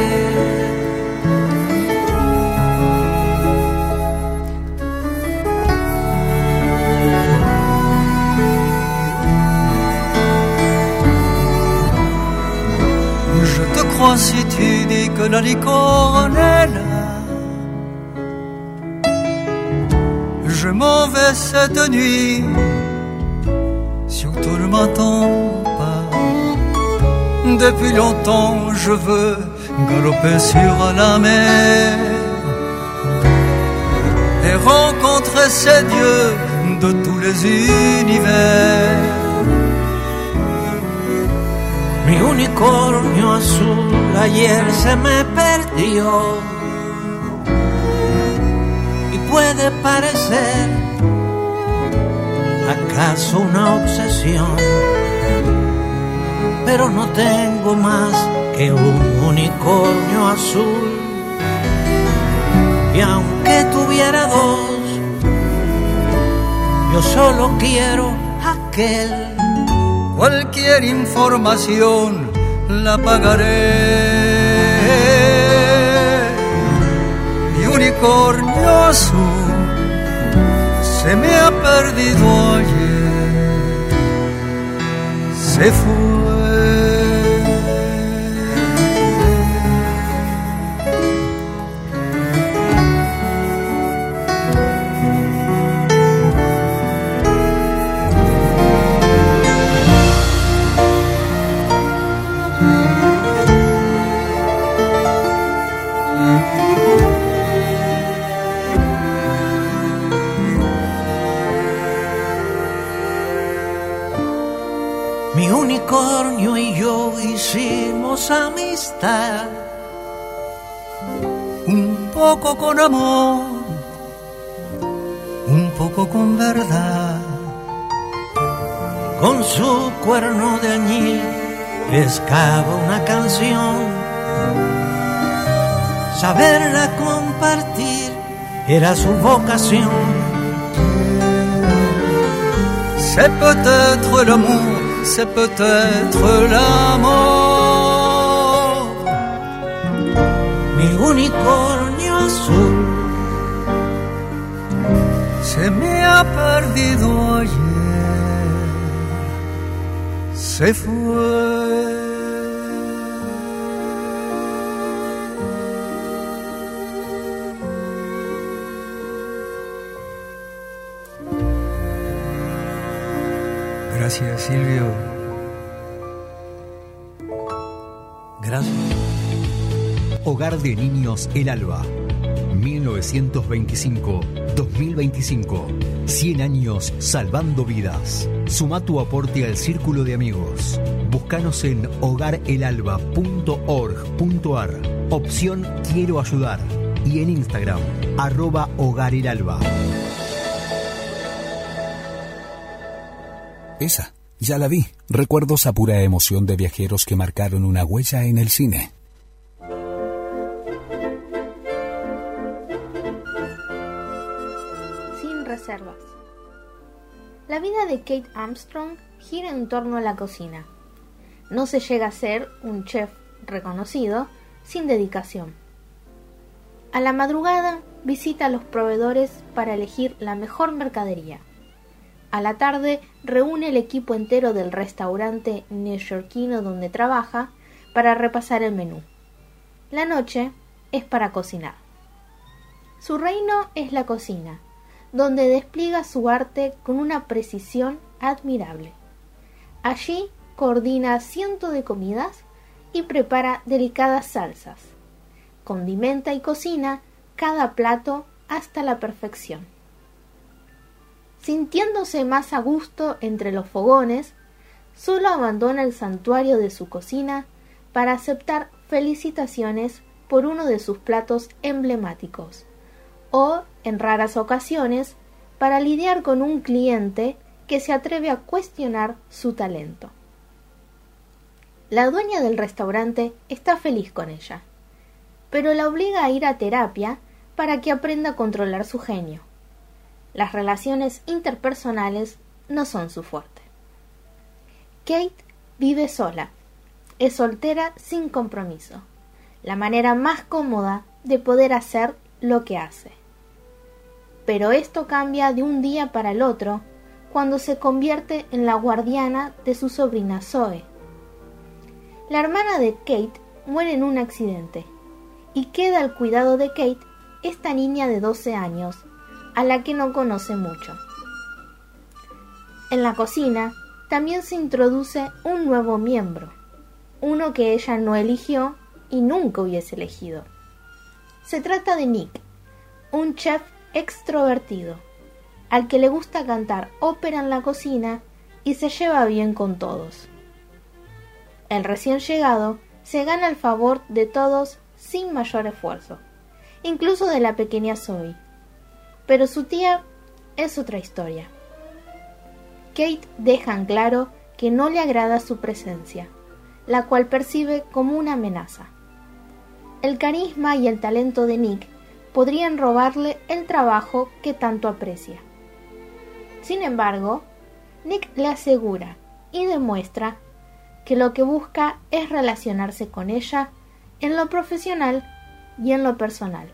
que la licornella. Je m'en vais cette nuit, surtout ne m'attends pas. Depuis longtemps je veux galoper sur la mer et rencontrer ces dieux de tous les univers. Mi unicornio azul ayer se me perdió y puede parecer acaso una obsesión, pero no tengo más que un unicornio azul. Y aunque tuviera dos, yo solo quiero aquel. Cualquier información la pagaré. Mi unicornio azul se me ha perdido ayer, se fue. Mi unicornio y yo hicimos amistad, un poco con amor, un poco con verdad. Con su cuerno de añil pescaba una canción. Saberla compartir era su vocación. C'est peut-être l'amour, c'est peut-être la mort. Mi unicornio azul se me ha perdido ayer, se fue. Gracias, Silvio. Gracias. Hogar de Niños El Alba. 1925-2025. 100 años salvando vidas. Suma tu aporte al círculo de amigos. Búscanos en hogarelalba.org.ar. Opción Quiero ayudar. Y en Instagram, @hogarelalba. Esa, ya la vi. Recuerdos a pura emoción de viajeros que marcaron una huella en el cine. Sin reservas. La vida de Kate Armstrong gira en torno a la cocina. No se llega a ser un chef reconocido sin dedicación. A la madrugada visita a los proveedores para elegir la mejor mercadería. A la tarde reúne el equipo entero del restaurante neoyorquino donde trabaja para repasar el menú. La noche es para cocinar. Su reino es la cocina, donde despliega su arte con una precisión admirable. Allí coordina cientos de comidas y prepara delicadas salsas. Condimenta y cocina cada plato hasta la perfección. Sintiéndose más a gusto entre los fogones, solo abandona el santuario de su cocina para aceptar felicitaciones por uno de sus platos emblemáticos, o, en raras ocasiones, para lidiar con un cliente que se atreve a cuestionar su talento. La dueña del restaurante está feliz con ella, pero la obliga a ir a terapia para que aprenda a controlar su genio. Las relaciones interpersonales no son su fuerte. Kate vive sola. Es soltera sin compromiso. La manera más cómoda de poder hacer lo que hace. Pero esto cambia de un día para el otro cuando se convierte en la guardiana de su sobrina Zoe. La hermana de Kate muere en un accidente y queda al cuidado de Kate esta niña de 12 años, a la que no conoce mucho. En la cocina también se introduce un nuevo miembro, uno que ella no eligió y nunca hubiese elegido. Se trata de Nick, un chef extrovertido, al que le gusta cantar ópera en la cocina y se lleva bien con todos. El recién llegado se gana el favor de todos sin mayor esfuerzo, incluso de la pequeña Zoe. Pero su tía es otra historia. Kate deja en claro que no le agrada su presencia, la cual percibe como una amenaza. El carisma y el talento de Nick podrían robarle el trabajo que tanto aprecia. Sin embargo, Nick le asegura y demuestra que lo que busca es relacionarse con ella en lo profesional y en lo personal.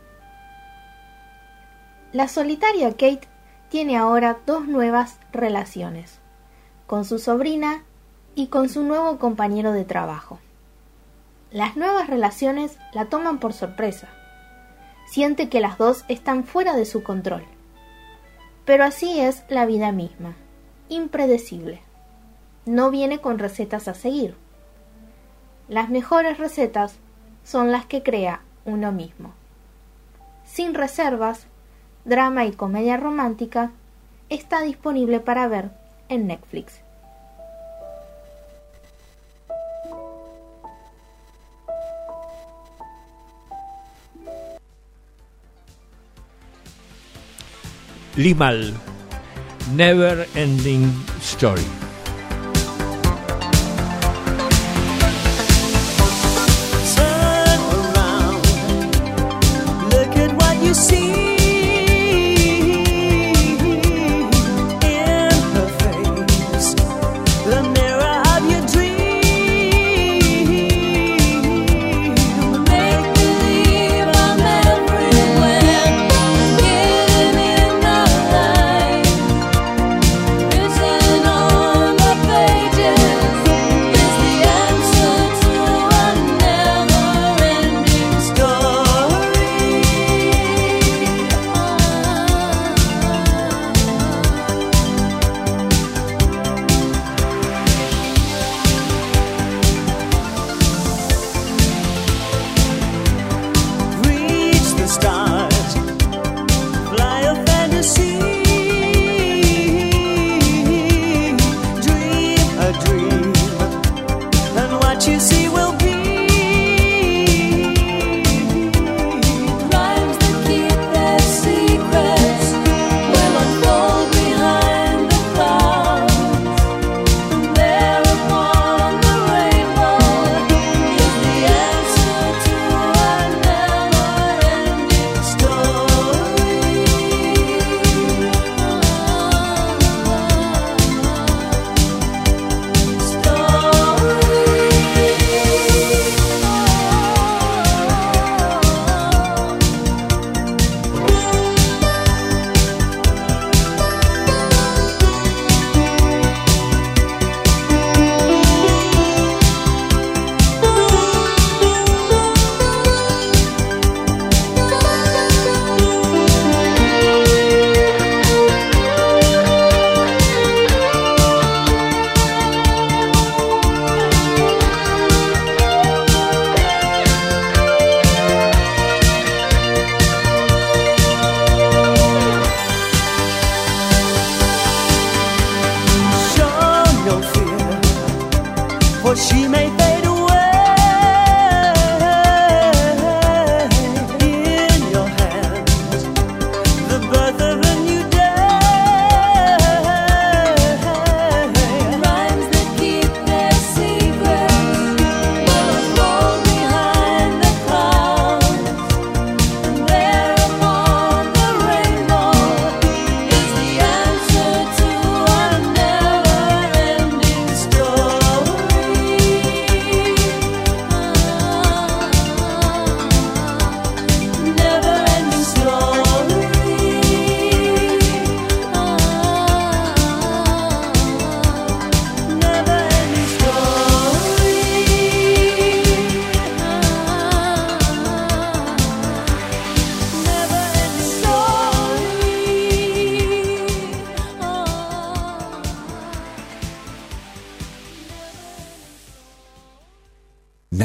La solitaria Kate tiene ahora dos nuevas relaciones, con su sobrina y con su nuevo compañero de trabajo. Las nuevas relaciones la toman por sorpresa. Siente que las dos están fuera de su control. Pero así es la vida misma, impredecible. No viene con recetas a seguir. Las mejores recetas son las que crea uno mismo. Sin reservas, drama y comedia romántica, está disponible para ver en Netflix. Limahl, Never Ending Story. Turn around, look at what you see in her face, the mirror of your dream. Make believe I'm everywhere, getting in the light, written on the pages is the answer to a never-ending story.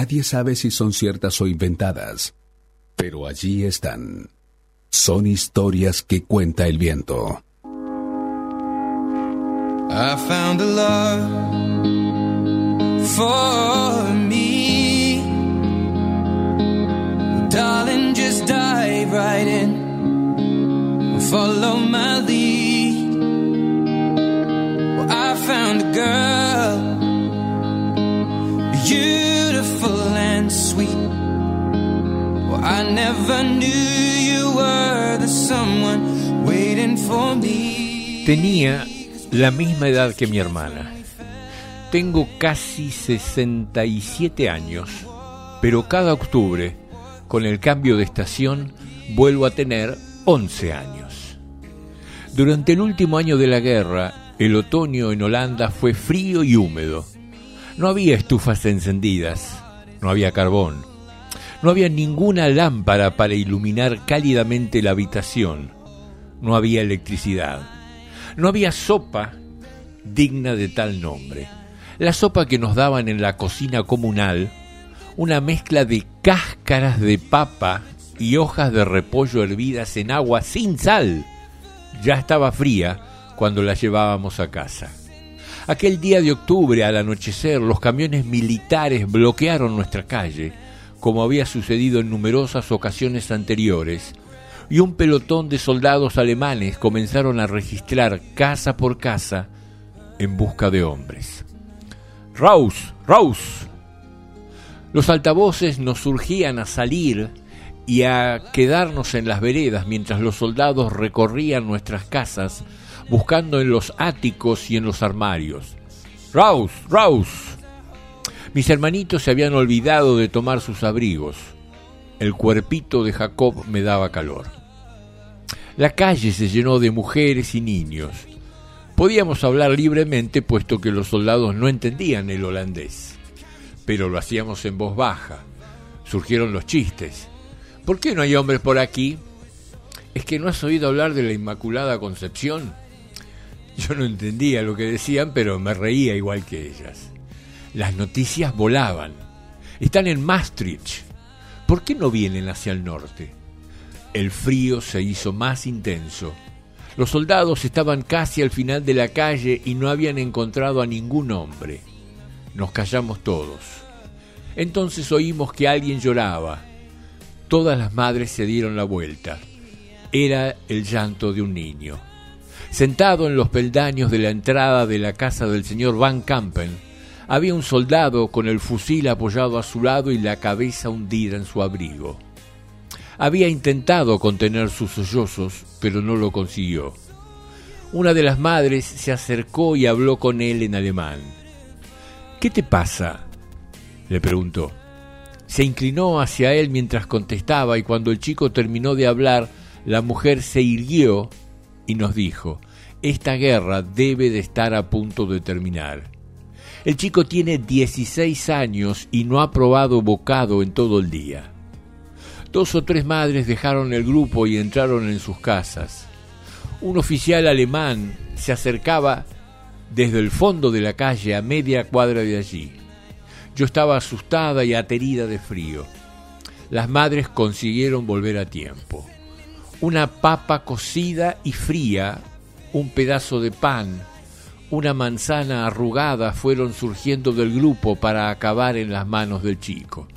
Nadie sabe si son ciertas o inventadas, pero allí están. Son historias que cuenta el viento. I found a love for me. Darling, just dive right in. Follow my lead. Well, I found a girl, beautiful and sweet. Well, I never knew you were the someone waiting for me. Tenía la misma edad que mi hermana. Tengo casi 67 años, pero cada octubre, con el cambio de estación, vuelvo a tener 11 años. Durante el último año de la guerra, el otoño en Holanda fue frío y húmedo. No había estufas encendidas, no había carbón, no había ninguna lámpara para iluminar cálidamente la habitación, no había electricidad, no había sopa digna de tal nombre. La sopa que nos daban en la cocina comunal, una mezcla de cáscaras de papa y hojas de repollo hervidas en agua sin sal, ya estaba fría cuando la llevábamos a casa. Aquel día de octubre, al anochecer, los camiones militares bloquearon nuestra calle, como había sucedido en numerosas ocasiones anteriores, y un pelotón de soldados alemanes comenzaron a registrar casa por casa en busca de hombres. ¡Raus! ¡Raus! Los altavoces nos surgían a salir y a quedarnos en las veredas mientras los soldados recorrían nuestras casas buscando en los áticos y en los armarios. ¡Raus! ¡Raus! Mis hermanitos se habían olvidado de tomar sus abrigos. El cuerpito de Jacob me daba calor. La calle se llenó de mujeres y niños. Podíamos hablar libremente puesto que los soldados no entendían el holandés. Pero lo hacíamos en voz baja. Surgieron los chistes. ¿Por qué no hay hombres por aquí? ¿Es que no has oído hablar de la Inmaculada Concepción? Yo no entendía lo que decían, pero me reía igual que ellas. Las noticias volaban. Están en Maastricht. ¿Por qué no vienen hacia el norte? El frío se hizo más intenso. Los soldados estaban casi al final de la calle y no habían encontrado a ningún hombre. Nos callamos todos. Entonces oímos que alguien lloraba. Todas las madres se dieron la vuelta. Era el llanto de un niño. Sentado en los peldaños de la entrada de la casa del señor Van Kampen, había un soldado con el fusil apoyado a su lado y la cabeza hundida en su abrigo. Había intentado contener sus sollozos, pero no lo consiguió. Una de las madres se acercó y habló con él en alemán. ¿Qué te pasa?, le preguntó. Se inclinó hacia él mientras contestaba y cuando el chico terminó de hablar, la mujer se irguió y nos dijo: esta guerra debe de estar a punto de terminar. El chico tiene 16 años y no ha probado bocado en todo el día. 2 o 3 madres dejaron el grupo y entraron en sus casas. Un oficial alemán se acercaba desde el fondo de la calle a media cuadra de allí. Yo estaba asustada y aterida de frío. Las madres consiguieron volver a tiempo. Una papa cocida y fría, un pedazo de pan, una manzana arrugada fueron surgiendo del grupo para acabar en las manos del chico.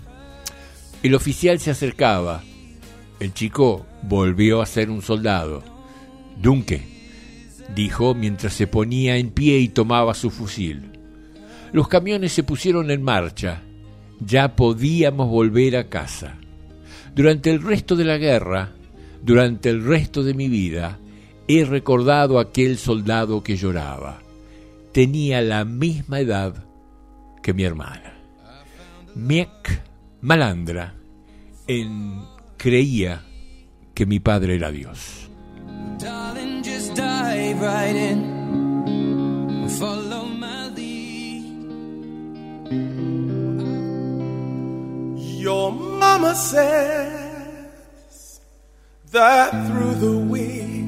El oficial se acercaba. El chico volvió a ser un soldado. «Dunque», dijo mientras se ponía en pie y tomaba su fusil. Los camiones se pusieron en marcha. Ya podíamos volver a casa. Durante el resto de la guerra, durante el resto de mi vida, he recordado a aquel soldado que lloraba. Tenía la misma edad que mi hermana. Miek Malandra creía que mi padre era Dios. Darling, just dive right in. Follow my lead. Your mama says that through the week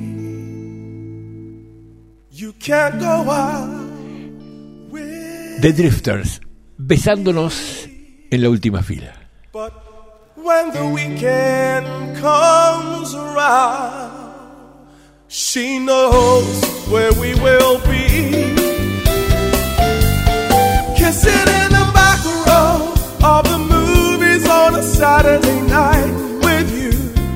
you can't go out. The Drifters, besándonos en la última fila. But when the weekend comes around, she knows where we will be. Kissing in the back row of the movies on a Saturday night with you.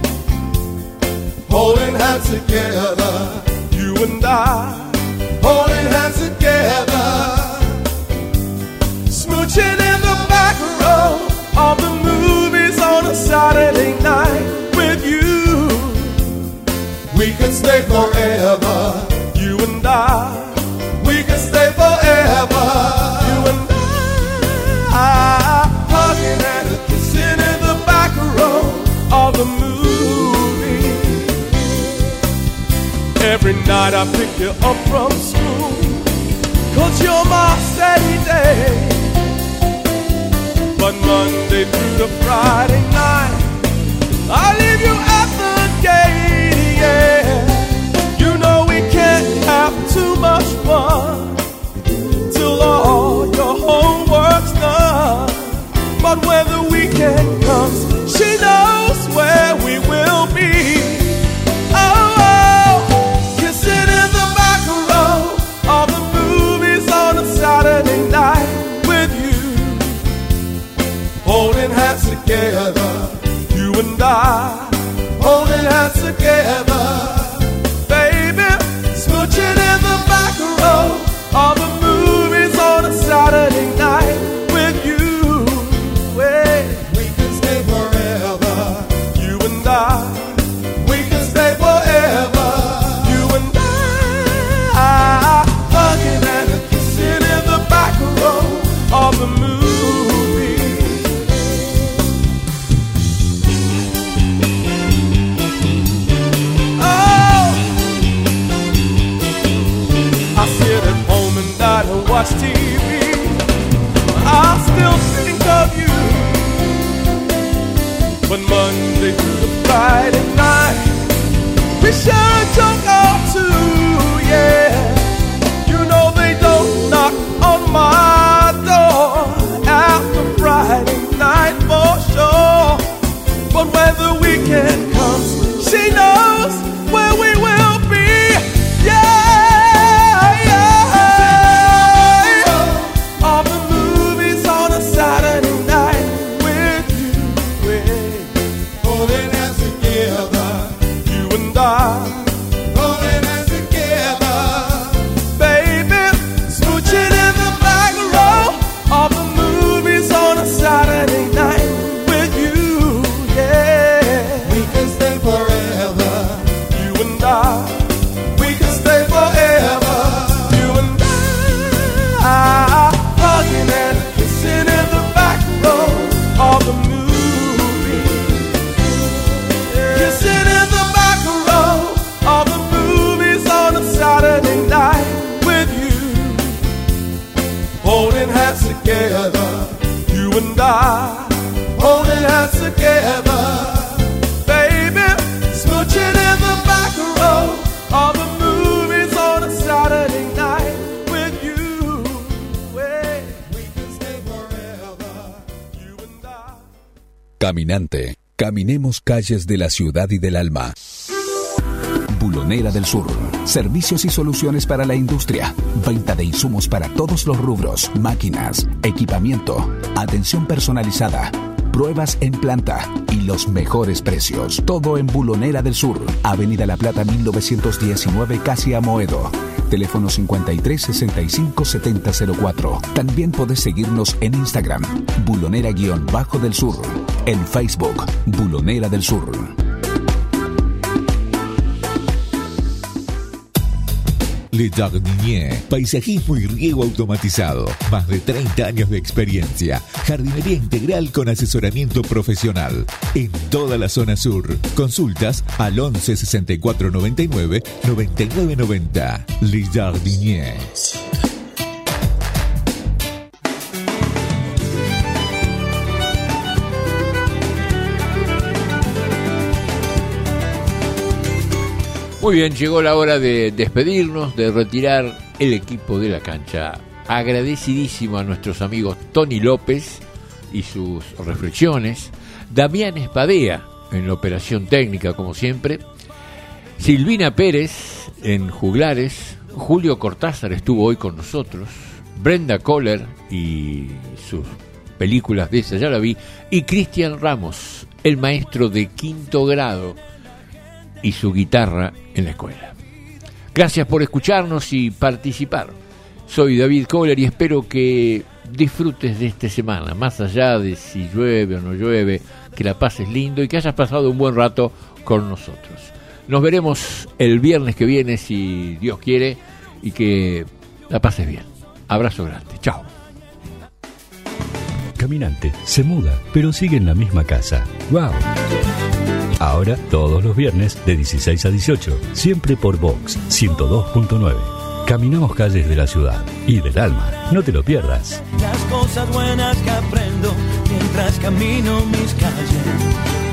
Holding hands together, you and I. Holding hands together. Smooching in the back row of the movies on a Saturday night with you. We can stay forever, you and I. We can stay forever, you and I. Hugging and kissing in the back row of the movie. Every night I pick you up from school, 'cause you're my steady day. But Monday through to Friday night, I leave you at the gate, yeah. You know we can't have too much fun till all your homework's done. But when the weekend comes, she knows where we will be. Oh, kissing in the back row of the movies on a Saturday night with you. Holding hands together, you and I. Holding hands together, baby. Smooching in the back row of the movies on a Saturday night with you. Wait, we can stay forever, you and I. We can stay forever, you and I. Hugging and kissing in the back row of the movie. And watch TV, I still think of you. But Monday through to Friday night, we share a joke or two, yeah. You know they don't knock on my door after Friday night for sure. But when the weekend comes, she knows where we will be, yeah. Together, you and I, holding hands together, baby, smooching in the back row of the movies on a Saturday night with you. Wait, we can stay forever, you and I. Caminante, caminemos calles de la ciudad y del alma. Bulonera del Sur. Servicios y soluciones para la industria. Venta de insumos para todos los rubros. Máquinas, equipamiento, atención personalizada, pruebas en planta y los mejores precios. Todo en Bulonera del Sur. Avenida La Plata 1919, casi Amoedo. Teléfono 53 65 7004. También podés seguirnos en Instagram. Bulonera-del Sur. En Facebook. Bulonera del Sur. Le Jardinier, paisajismo y riego automatizado. Más de 30 años de experiencia. Jardinería integral con asesoramiento profesional. En toda la zona sur. Consultas al 11 64 99 99 90. Le Jardinier. Muy bien, llegó la hora de despedirnos, de retirar el equipo de la cancha. Agradecidísimo a nuestros amigos Tony López y sus reflexiones, Damián Espadea en la operación técnica, como siempre, Silvina Pérez en juglares, Julio Cortázar estuvo hoy con nosotros, Brenda Kohler y sus películas de esa ya la vi, y Cristian Ramos, el maestro de quinto grado y su guitarra en la escuela. Gracias por escucharnos y participar. Soy David Kohler y espero que disfrutes de esta semana, más allá de si llueve o no llueve, que la pases lindo y que hayas pasado un buen rato con nosotros. Nos veremos el viernes que viene, si Dios quiere, y que la pases bien. Abrazo grande. Chao. Caminante se muda, pero sigue en la misma casa. ¡Wow! Ahora, todos los viernes, de 16 a 18, siempre por Vox 102.9. Caminamos calles de la ciudad y del alma. No te lo pierdas. Las cosas buenas que aprendo mientras camino mis calles.